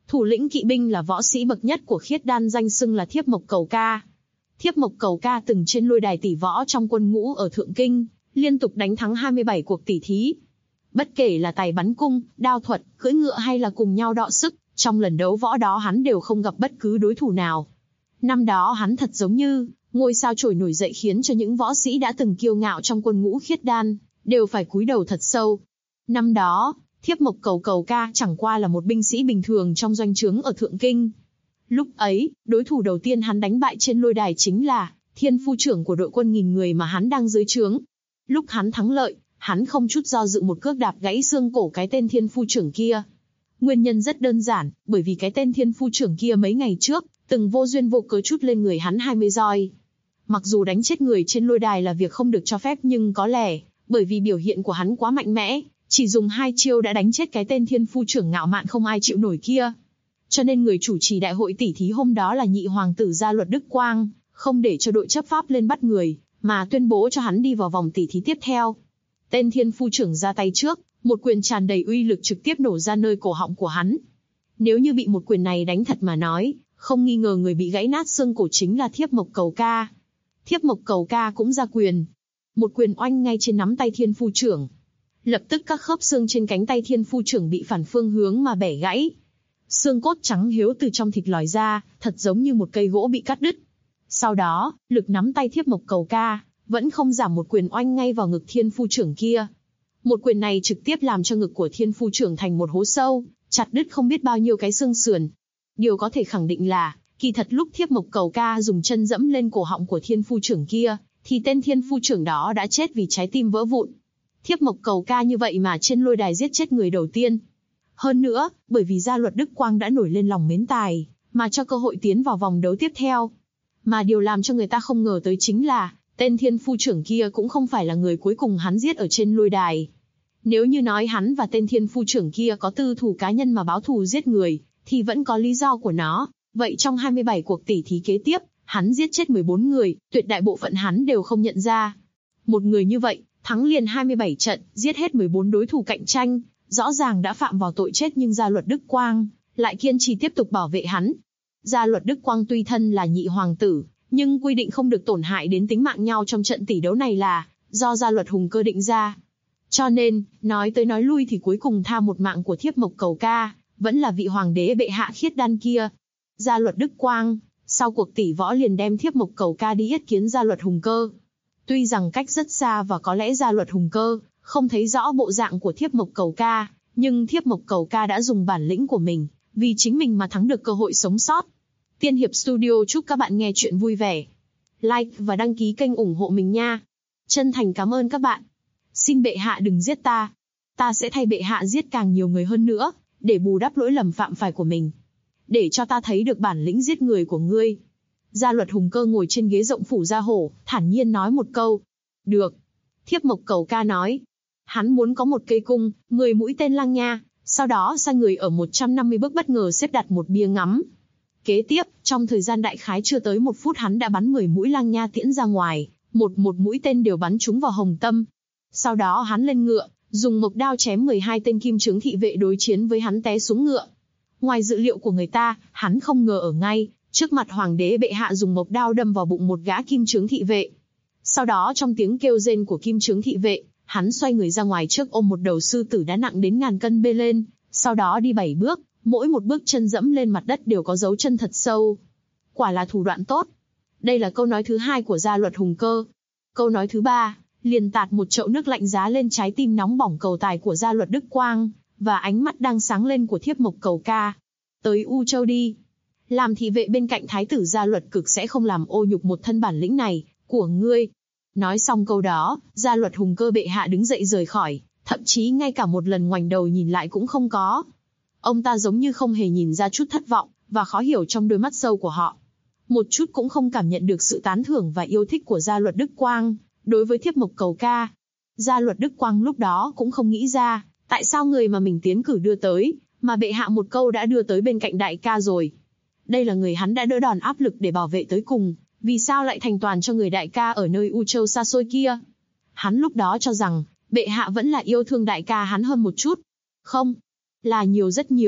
Thủ lĩnh kỵ binh là võ sĩ bậc nhất của Khiết Đan, danh xưng là Thiếp Mộc Cầu Ca. Thiếp Mộc Cầu Ca từng trên lôi đài tỷ võ trong quân ngũ ở Thượng Kinh, liên tục đánh thắng 27 cuộc tỷ thí. Bất kể là tài bắn cung, đao thuật, cưỡi ngựa hay là cùng nhau đọ sức, trong lần đấu võ đó hắn đều không gặp bất cứ đối thủ nào. Năm đó hắn thật giống như ngôi sao trổi nổi dậy, khiến cho những võ sĩ đã từng kiêu ngạo trong quân ngũ Khiết Đan đều phải cúi đầu thật sâu. Năm đó, Thiếp Mộc Cầu Ca chẳng qua là một binh sĩ bình thường trong doanh trướng ở Thượng Kinh. Lúc ấy, đối thủ đầu tiên hắn đánh bại trên lôi đài chính là thiên phu trưởng của đội quân 1000 người mà hắn đang dưới trướng. Lúc hắn thắng lợi, hắn không chút do dự một cước đạp gãy xương cổ cái tên thiên phu trưởng kia. Nguyên nhân rất đơn giản, bởi vì cái tên thiên phu trưởng kia mấy ngày trước từng vô duyên vô cớ trút lên người hắn 20 roi. Mặc dù đánh chết người trên lôi đài là việc không được cho phép, nhưng có lẽ bởi vì biểu hiện của hắn quá mạnh mẽ, chỉ dùng 2 chiêu đã đánh chết cái tên thiên phu trưởng ngạo mạn không ai chịu nổi kia. Cho nên người chủ trì đại hội tỷ thí hôm đó là nhị hoàng tử Gia Luật Đức Quang, không để cho đội chấp pháp lên bắt người, mà tuyên bố cho hắn đi vào vòng tỷ thí tiếp theo. Tên thiên phu trưởng ra tay trước, một quyền tràn đầy uy lực trực tiếp nổ ra nơi cổ họng của hắn. Nếu như bị một quyền này đánh thật mà nói, không nghi ngờ người bị gãy nát xương cổ chính là Thiếp Mộc Cầu Ca. Thiếp Mộc Cầu Ca cũng ra quyền. Một quyền oanh ngay trên nắm tay thiên phu trưởng. Lập tức các khớp xương trên cánh tay thiên phu trưởng bị phản phương hướng mà bẻ gãy. Xương cốt trắng hiếu từ trong thịt lòi ra, thật giống như một cây gỗ bị cắt đứt. Sau đó, lực nắm tay Thiếp Mộc Cầu Ca vẫn không giảm một quyền oanh ngay vào ngực thiên phu trưởng kia. Một quyền này trực tiếp làm cho ngực của thiên phu trưởng thành một hố sâu, chặt đứt không biết bao nhiêu cái xương sườn. Điều có thể khẳng định là, kỳ thật lúc Thiếp Mộc Cầu Ca dùng chân dẫm lên cổ họng của thiên phu trưởng kia, thì tên thiên phu trưởng đó đã chết vì trái tim vỡ vụn. Thiếp Mộc Cầu Ca như vậy mà trên lôi đài giết chết người đầu tiên. Hơn nữa, bởi vì Gia Luật Đức Quang đã nổi lên lòng mến tài, mà cho cơ hội tiến vào vòng đấu tiếp theo. Mà điều làm cho người ta không ngờ tới chính là, tên thiên phu trưởng kia cũng không phải là người cuối cùng hắn giết ở trên lôi đài. Nếu như nói hắn và tên thiên phu trưởng kia có tư thù cá nhân mà báo thù giết người, thì vẫn có lý do của nó. Vậy trong 27 cuộc tỷ thí kế tiếp, hắn giết chết 14 người, tuyệt đại bộ phận hắn đều không nhận ra. Một người như vậy, thắng liền 27 trận, giết hết 14 đối thủ cạnh tranh, rõ ràng đã phạm vào tội chết, nhưng Gia Luật Đức Quang lại kiên trì tiếp tục bảo vệ hắn. Gia Luật Đức Quang tuy thân là nhị hoàng tử, nhưng quy định không được tổn hại đến tính mạng nhau trong trận tỷ đấu này là do Gia Luật Hùng Cơ định ra. Cho nên, nói tới nói lui thì cuối cùng tha một mạng của Thiếp Mộc Cầu Ca vẫn là vị hoàng đế bệ hạ Khiết Đan kia. Gia Luật Đức Quang sau cuộc tỷ võ liền đem Thiếp Mộc Cầu Ca đi yết kiến Gia Luật Hùng Cơ. Tuy rằng cách rất xa và có lẽ Gia Luật Hùng Cơ không thấy rõ bộ dạng của Thiếp Mộc Cầu Ca, nhưng Thiếp Mộc Cầu Ca đã dùng bản lĩnh của mình, vì chính mình mà thắng được cơ hội sống sót. Tiên Hiệp Studio chúc các bạn nghe chuyện vui vẻ. Like và đăng ký kênh ủng hộ mình nha. Chân thành cảm ơn các bạn. Xin bệ hạ đừng giết ta. Ta sẽ thay bệ hạ giết càng nhiều người hơn nữa, để bù đắp lỗi lầm phạm phải của mình. Để cho ta thấy được bản lĩnh giết người của ngươi. Gia Luật Hùng Cơ ngồi trên ghế rộng phủ da hổ, thản nhiên nói một câu. Được. Thiếp Mộc Cầu Ca nói. Hắn muốn có một cây cung, 10 mũi tên lăng nha, sau đó sai người ở 150 bước bất ngờ xếp đặt một bia ngắm. Kế tiếp, trong thời gian đại khái chưa tới 1 phút hắn đã bắn 10 mũi lăng nha tiễn ra ngoài, một mũi tên đều bắn trúng vào hồng tâm. Sau đó hắn lên ngựa, dùng mộc đao chém 12 tên kim trướng thị vệ đối chiến với hắn té xuống ngựa. Ngoài dự liệu của người ta, hắn không ngờ ở ngay trước mặt hoàng đế bệ hạ dùng mộc đao đâm vào bụng một gã kim trướng thị vệ. Sau đó trong tiếng kêu rên của kim trướng thị vệ, hắn xoay người ra ngoài trước ôm một đầu sư tử đã nặng đến ngàn cân bê lên, sau đó đi 7 bước, mỗi một bước chân dẫm lên mặt đất đều có dấu chân thật sâu. Quả là thủ đoạn tốt. Đây là câu nói thứ 2 của Gia Luật Hùng Cơ. Câu nói thứ 3, liền tạt một chậu nước lạnh giá lên trái tim nóng bỏng cầu tài của Gia Luật Đức Quang, và ánh mắt đang sáng lên của Thiếp Mộc Cầu Ca. Tới U Châu đi. Làm thị vệ bên cạnh thái tử Gia Luật Cực sẽ không làm ô nhục một thân bản lĩnh này của ngươi. Nói xong câu đó, Gia Luật Hùng Cơ bệ hạ đứng dậy rời khỏi, thậm chí ngay cả một lần ngoảnh đầu nhìn lại cũng không có. Ông ta giống như không hề nhìn ra chút thất vọng và khó hiểu trong đôi mắt sâu của họ. Một chút cũng không cảm nhận được sự tán thưởng và yêu thích của Gia Luật Đức Quang đối với Thiếp Mộc Cầu Ca. Gia Luật Đức Quang lúc đó cũng không nghĩ ra, tại sao người mà mình tiến cử đưa tới, mà bệ hạ một câu đã đưa tới bên cạnh đại ca rồi. Đây là người hắn đã đỡ đòn áp lực để bảo vệ tới cùng, vì sao lại thành toàn cho người đại ca ở nơi U Châu xa xôi kia? Hắn lúc đó cho rằng, bệ hạ vẫn là yêu thương đại ca hắn hơn một chút. Không, là nhiều rất nhiều,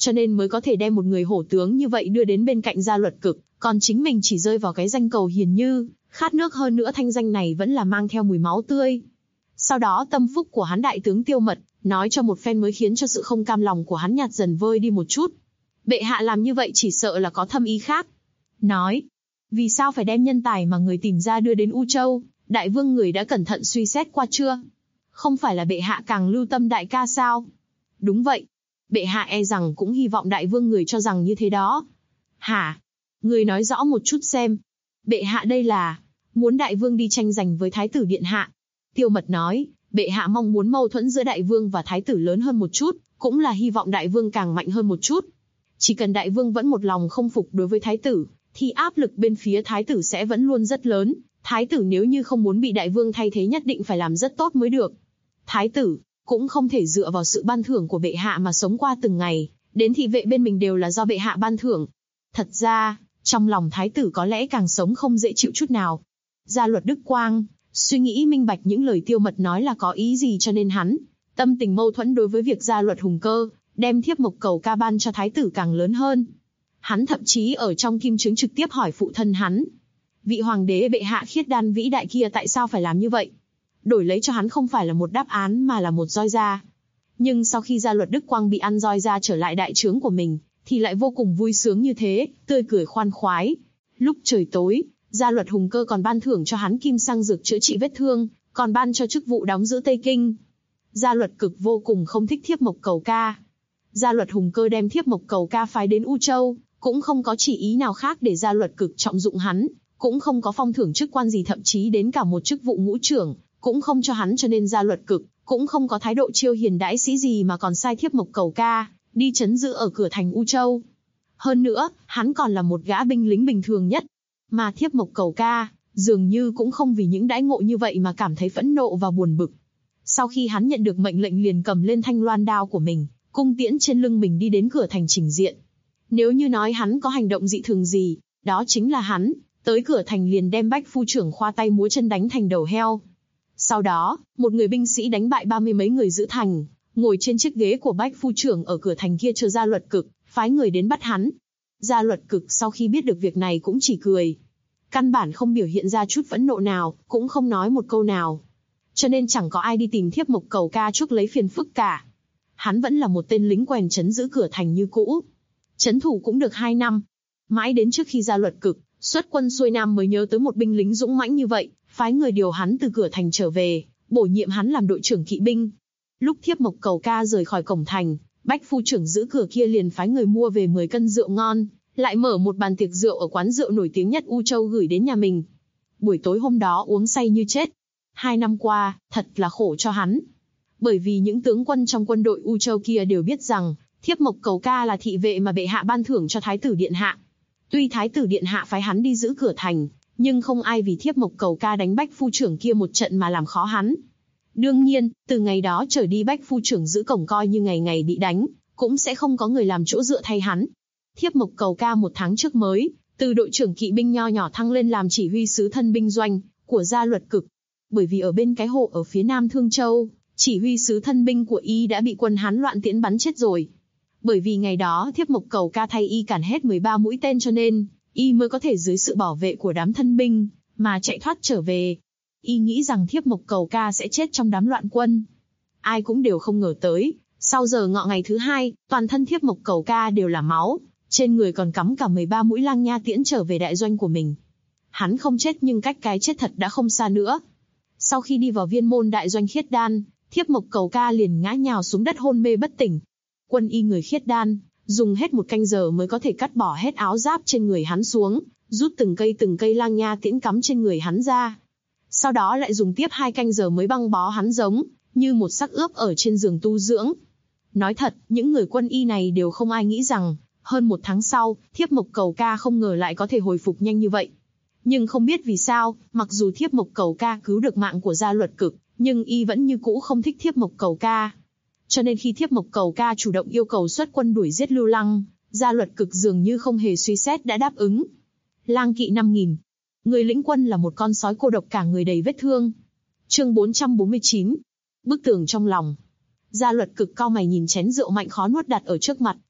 cho nên mới có thể đem một người hổ tướng như vậy đưa đến bên cạnh Gia Luật Cực, còn chính mình chỉ rơi vào cái danh cầu hiền như, khát nước hơn nữa thanh danh này vẫn là mang theo mùi máu tươi. Sau đó tâm phúc của hắn đại tướng Tiêu Mật, nói cho một phen mới khiến cho sự không cam lòng của hắn nhạt dần vơi đi một chút. Bệ hạ làm như vậy chỉ sợ là có thâm ý khác. Nói, vì sao phải đem nhân tài mà người tìm ra đưa đến U Châu, đại vương người đã cẩn thận suy xét qua chưa? Không phải là bệ hạ càng lưu tâm đại ca sao? Đúng vậy. Bệ hạ e rằng cũng hy vọng đại vương người cho rằng như thế đó. Hả? Người nói rõ một chút xem. Bệ hạ đây là muốn đại vương đi tranh giành với thái tử điện hạ. Tiêu Mật nói, bệ hạ mong muốn mâu thuẫn giữa đại vương và thái tử lớn hơn một chút, cũng là hy vọng đại vương càng mạnh hơn một chút. Chỉ cần đại vương vẫn một lòng không phục đối với thái tử, thì áp lực bên phía thái tử sẽ vẫn luôn rất lớn. Thái tử nếu như không muốn bị đại vương thay thế nhất định phải làm rất tốt mới được. Thái tử cũng không thể dựa vào sự ban thưởng của bệ hạ mà sống qua từng ngày, đến thị vệ bên mình đều là do bệ hạ ban thưởng. Thật ra, trong lòng thái tử có lẽ càng sống không dễ chịu chút nào. Gia Luật Đức Quang suy nghĩ minh bạch những lời Tiêu Mật nói là có ý gì, cho nên hắn tâm tình mâu thuẫn đối với việc Gia Luật Hùng Cơ đem thiếp mộc cầu ca ban cho thái tử càng lớn hơn. Hắn thậm chí ở trong kim chứng trực tiếp hỏi phụ thân hắn, vị hoàng đế bệ hạ khiết đan vĩ đại kia tại sao phải làm như vậy? Đổi lấy cho hắn không phải là một đáp án mà là một roi da. Nhưng sau khi Gia Luật Đức Quang bị ăn roi da trở lại đại trướng của mình, thì lại vô cùng vui sướng như thế, tươi cười khoan khoái. Lúc trời tối, Gia Luật Hùng Cơ còn ban thưởng cho hắn kim sang dược chữa trị vết thương, còn ban cho chức vụ đóng giữ Tây Kinh. Gia Luật Cực vô cùng không thích thiếp mộc cầu ca. Gia Luật Hùng Cơ đem thiếp mộc cầu ca phái đến U Châu, cũng không có chỉ ý nào khác để Gia Luật Cực trọng dụng hắn, cũng không có phong thưởng chức quan gì, thậm chí đến cả một chức vụ ngũ trưởng cũng không cho hắn, cho nên Gia Luật Cực cũng không có thái độ chiêu hiền đãi sĩ gì mà còn sai thiếp mộc cầu ca đi trấn giữ ở cửa thành U Châu. Hơn nữa, hắn còn là một gã binh lính bình thường nhất, mà thiếp mộc cầu ca dường như cũng không vì những đãi ngộ như vậy mà cảm thấy phẫn nộ và buồn bực. Sau khi hắn nhận được mệnh lệnh liền cầm lên thanh loan đao của mình, cung tiễn trên lưng mình đi đến cửa thành trình diện. Nếu như nói hắn có hành động dị thường gì, đó chính là hắn tới cửa thành liền đem bách phu trưởng khoa tay múa chân đánh thành đầu heo. Sau đó, một người binh sĩ đánh bại 30 mấy người giữ thành, ngồi trên chiếc ghế của bách phu trưởng ở cửa thành kia chờ Gia Luật Cực phái người đến bắt hắn. Gia Luật Cực sau khi biết được việc này cũng chỉ cười, căn bản không biểu hiện ra chút phẫn nộ nào, cũng không nói một câu nào. Cho nên chẳng có ai đi tìm thiếp mộc cầu ca chuốc lấy phiền phức cả. Hắn vẫn là một tên lính quèn trấn giữ cửa thành như cũ. Trấn thủ cũng được 2 năm. Mãi đến trước khi Gia Luật Cực xuất quân xuôi nam mới nhớ tới một binh lính dũng mãnh như vậy, phái người điều hắn từ cửa thành trở về, bổ nhiệm hắn làm đội trưởng kỵ binh. Lúc thiếp mộc cầu ca rời khỏi cổng thành, bách phu trưởng giữ cửa kia liền phái người mua về 10 cân rượu ngon, lại mở một bàn tiệc rượu ở quán rượu nổi tiếng nhất U Châu gửi đến nhà mình. Buổi tối hôm đó uống say như chết. 2 năm qua, thật là khổ cho hắn. Bởi vì những tướng quân trong quân đội U Châu kia đều biết rằng, thiếp mộc cầu ca là thị vệ mà bệ hạ ban thưởng cho thái tử điện hạ. Tuy thái tử điện hạ phái hắn đi giữ cửa thành, nhưng không ai vì thiếp mộc cầu ca đánh bách phu trưởng kia một trận mà làm khó hắn. Đương nhiên, từ ngày đó trở đi bách phu trưởng giữ cổng coi như ngày ngày bị đánh, cũng sẽ không có người làm chỗ dựa thay hắn. Thiếp mộc cầu ca 1 tháng trước mới từ đội trưởng kỵ binh nho nhỏ thăng lên làm chỉ huy sứ thân binh doanh của Gia Luật Cực. Bởi vì ở bên cái hồ ở phía nam Thương Châu, chỉ huy sứ thân binh của y đã bị quân Hán loạn tiễn bắn chết rồi. Bởi vì ngày đó thiếp mộc cầu ca thay y cản hết 13 mũi tên, cho nên y mới có thể dưới sự bảo vệ của đám thân binh mà chạy thoát trở về. Y nghĩ rằng thiếp mộc cầu ca sẽ chết trong đám loạn quân. Ai cũng đều không ngờ tới, sau giờ ngọ ngày thứ 2, toàn thân thiếp mộc cầu ca đều là máu, trên người còn cắm cả 13 mũi lang nha tiễn trở về đại doanh của mình. Hắn không chết nhưng cách cái chết thật đã không xa nữa. Sau khi đi vào viên môn đại doanh Khiết Đan, thiếp mộc cầu ca liền ngã nhào xuống đất hôn mê bất tỉnh. Quân y người Khiết Đan dùng hết 1 canh giờ mới có thể cắt bỏ hết áo giáp trên người hắn xuống, rút từng cây lang nha tiễn cắm trên người hắn ra. Sau đó lại dùng tiếp 2 canh giờ mới băng bó hắn giống như một xác ướp ở trên giường tu dưỡng. Nói thật, những người quân y này đều không ai nghĩ rằng, hơn 1 tháng sau, thiếp mộc cầu ca không ngờ lại có thể hồi phục nhanh như vậy. Nhưng không biết vì sao, mặc dù thiếp mộc cầu ca cứu được mạng của Gia Luật Cực, nhưng y vẫn như cũ không thích thiếp mộc cầu ca. Cho nên khi thiếp mộc cầu ca chủ động yêu cầu xuất quân đuổi giết Lưu Lăng, Gia Luật Cực dường như không hề suy xét đã đáp ứng. Lang kỵ 5.000. Người lĩnh quân là một con sói cô độc cả người đầy vết thương. Chương 449. Bức tường trong lòng. Gia Luật Cực cau mày nhìn chén rượu mạnh khó nuốt đặt ở trước mặt,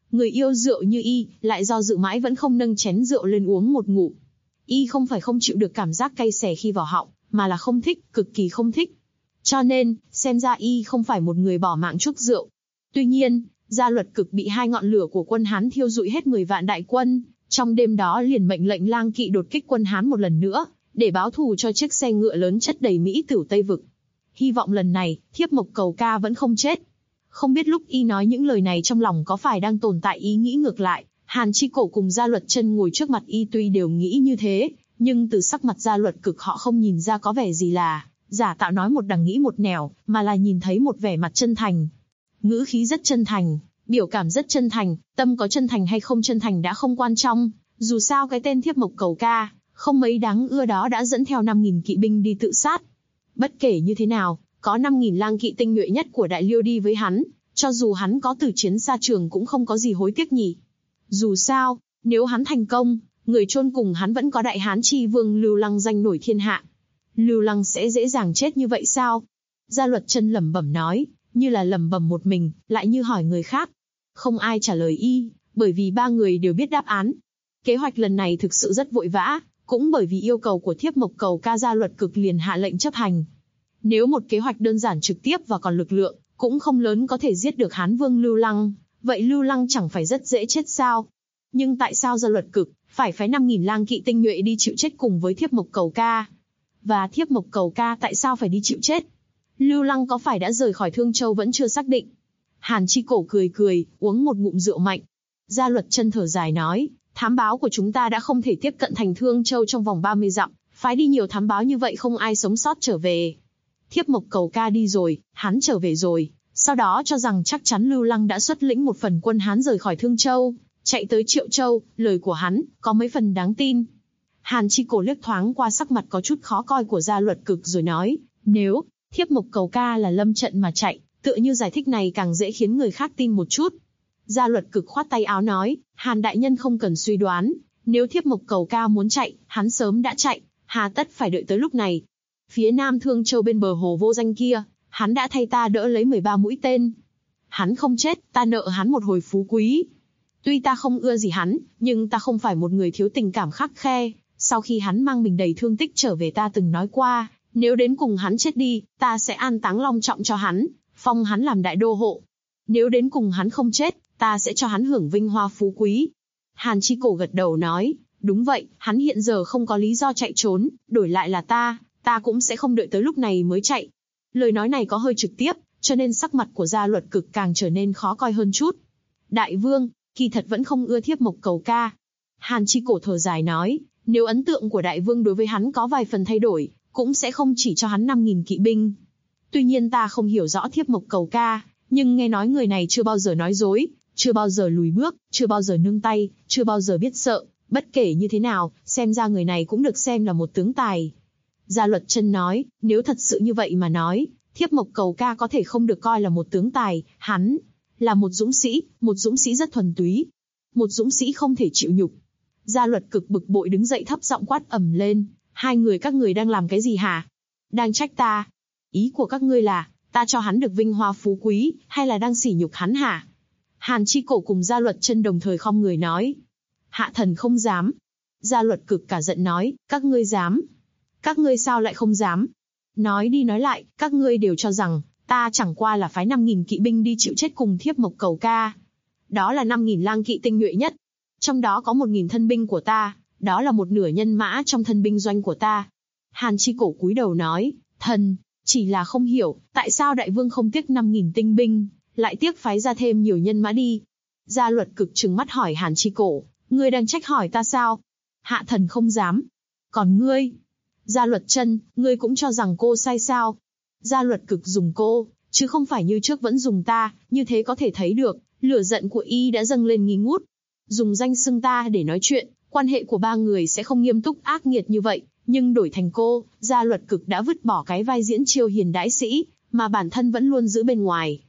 Người yêu rượu như y, lại do dự mãi vẫn không nâng chén rượu lên uống một ngụm. Y không phải không chịu được cảm giác cay xè khi vào họng, mà là không thích, cực kỳ không thích. Cho nên, xem ra y không phải một người bỏ mạng chuốc rượu. Tuy nhiên, Gia Luật Cực bị 2 ngọn lửa của quân Hán thiêu rụi hết 10 vạn đại quân, trong đêm đó liền mệnh lệnh lang kỵ đột kích quân Hán một lần nữa, để báo thù cho chiếc xe ngựa lớn chất đầy Mỹ Tửu Tây Vực. Hy vọng lần này, Thiếp Mộc Cầu Ca vẫn không chết. Không biết lúc y nói những lời này trong lòng có phải đang tồn tại ý nghĩ ngược lại, Hàn Chi Cổ cùng Gia Luật Chân ngồi trước mặt y tuy đều nghĩ như thế, nhưng từ sắc mặt Gia Luật Cực họ không nhìn ra có vẻ gì là giả tạo nói một đằng nghĩ một nẻo, mà là nhìn thấy một vẻ mặt chân thành. Ngữ khí rất chân thành, biểu cảm rất chân thành, tâm có chân thành hay không chân thành đã không quan trọng, dù sao cái tên Thiếp Mộc Cầu Ca, không mấy đáng ưa đó đã dẫn theo 5.000 kỵ binh đi tự sát. Bất kể như thế nào, có 5.000 lang kỵ tinh nhuệ nhất của Đại Liêu đi với hắn, cho dù hắn có tử chiến xa trường cũng không có gì hối tiếc nhỉ. Dù sao, nếu hắn thành công, người chôn cùng hắn vẫn có Đại Hán Chi Vương Lưu Lăng danh nổi thiên hạ. Lưu Lăng sẽ dễ dàng chết như vậy sao? Gia Luật Chân lẩm bẩm nói, như là lẩm bẩm một mình, lại như hỏi người khác. Không ai trả lời y, bởi vì 3 người đều biết đáp án. Kế hoạch lần này thực sự rất vội vã, cũng bởi vì yêu cầu của Thiếp Mộc Cầu Ca, Gia Luật Cực liền hạ lệnh chấp hành. Nếu một kế hoạch đơn giản trực tiếp và còn lực lượng, cũng không lớn có thể giết được Hán Vương Lưu Lăng, vậy Lưu Lăng chẳng phải rất dễ chết sao? Nhưng tại sao Gia Luật Cực phải phái 5.000 lang kỵ tinh nhuệ đi chịu chết cùng với Thiếp Mộc Cầu Ca? Và Thiếp Mộc Cầu Ca tại sao phải đi chịu chết? Lưu Lăng có phải đã rời khỏi Thương Châu vẫn chưa xác định. Hàn Chi Cổ cười cười, uống một ngụm rượu mạnh. Gia Luật Chân thở dài nói, thám báo của chúng ta đã không thể tiếp cận thành Thương Châu trong vòng 30 dặm, phái đi nhiều thám báo như vậy không ai sống sót trở về. Thiếp Mộc Cầu Ca đi rồi, hắn trở về rồi, sau đó cho rằng chắc chắn Lưu Lăng đã xuất lĩnh một phần quân Hán rời khỏi Thương Châu, chạy tới Triệu Châu, lời của hắn có mấy phần đáng tin. Hàn Chi Cổ liếc thoáng qua sắc mặt có chút khó coi của Gia Luật Cực rồi nói, nếu Thiếp Mộc Cầu Ca là lâm trận mà chạy, tựa như giải thích này càng dễ khiến người khác tin một chút. Gia Luật Cực khoát tay áo nói, Hàn đại nhân không cần suy đoán, nếu Thiếp Mộc Cầu Ca muốn chạy, hắn sớm đã chạy, hà tất phải đợi tới lúc này. Phía Nam Thương Châu bên bờ hồ vô danh kia, hắn đã thay ta đỡ lấy 13 mũi tên. Hắn không chết, ta nợ hắn một hồi phú quý. Tuy ta không ưa gì hắn, nhưng ta không phải một người thiếu tình cảm khắt khe. Sau khi hắn mang mình đầy thương tích trở về ta từng nói qua, nếu đến cùng hắn chết đi, ta sẽ an táng long trọng cho hắn, phong hắn làm đại đô hộ. Nếu đến cùng hắn không chết, ta sẽ cho hắn hưởng vinh hoa phú quý. Hàn Chi Cổ gật đầu nói, đúng vậy, hắn hiện giờ không có lý do chạy trốn, đổi lại là ta cũng sẽ không đợi tới lúc này mới chạy. Lời nói này có hơi trực tiếp, cho nên sắc mặt của Gia Luật Cực càng trở nên khó coi hơn chút. Đại vương, kỳ thật vẫn không ưa Thiếp Mộc Cầu Ca. Hàn Chi Cổ thở dài nói, nếu ấn tượng của đại vương đối với hắn có vài phần thay đổi, cũng sẽ không chỉ cho hắn 5.000 kỵ binh. Tuy nhiên ta không hiểu rõ Thiếp Mộc Cầu Ca, nhưng nghe nói người này chưa bao giờ nói dối, chưa bao giờ lùi bước, chưa bao giờ nương tay, chưa bao giờ biết sợ. Bất kể như thế nào, xem ra người này cũng được xem là một tướng tài. Gia Luật Chân nói, nếu thật sự như vậy mà nói, Thiếp Mộc Cầu Ca có thể không được coi là một tướng tài, hắn là một dũng sĩ rất thuần túy, một dũng sĩ không thể chịu nhục. Gia Luật Cực bực bội đứng dậy thấp giọng quát ầm lên, hai người các người đang làm cái gì hả? Đang trách ta? Ý của các ngươi là, ta cho hắn được vinh hoa phú quý, hay là đang sỉ nhục hắn hả? Hàn Chi Cổ cùng Gia Luật Chân đồng thời khom người nói, hạ thần không dám. Gia Luật Cực cả giận nói, các ngươi dám? Các ngươi sao lại không dám? Nói đi nói lại, các ngươi đều cho rằng, ta chẳng qua là phái 5.000 kỵ binh đi chịu chết cùng Thiếp Mộc Cầu Ca. Đó là 5.000 lang kỵ tinh nhuệ nhất. Trong đó có 1.000 thân binh của ta, đó là một nửa nhân mã trong thân binh doanh của ta. Hàn Chi Cổ cúi đầu nói, thần, chỉ là không hiểu, tại sao đại vương không tiếc 5.000 tinh binh, lại tiếc phái ra thêm nhiều nhân mã đi. Gia Luật Cực trừng mắt hỏi Hàn Chi Cổ, ngươi đang trách hỏi ta sao? Hạ thần không dám. Còn ngươi? Gia Luật Chân, ngươi cũng cho rằng cô sai sao? Gia Luật Cực dùng cô, chứ không phải như trước vẫn dùng ta, như thế có thể thấy được, lửa giận của y đã dâng lên nghi ngút. Dùng danh xưng ta để nói chuyện, quan hệ của ba người sẽ không nghiêm túc ác nghiệt như vậy, nhưng đổi thành cô, Gia Luật Cực đã vứt bỏ cái vai diễn chiêu hiền đãi sĩ, mà bản thân vẫn luôn giữ bên ngoài.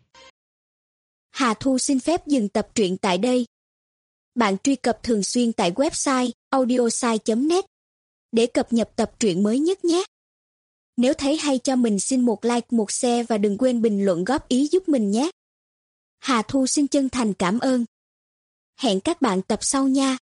Hà Thu xin phép dừng tập truyện tại đây. Bạn truy cập thường xuyên tại website audiosai.net để cập nhật tập truyện mới nhất nhé. Nếu thấy hay cho mình xin một like, một share và đừng quên bình luận góp ý giúp mình nhé. Hà Thu xin chân thành cảm ơn. Hẹn các bạn tập sau nha.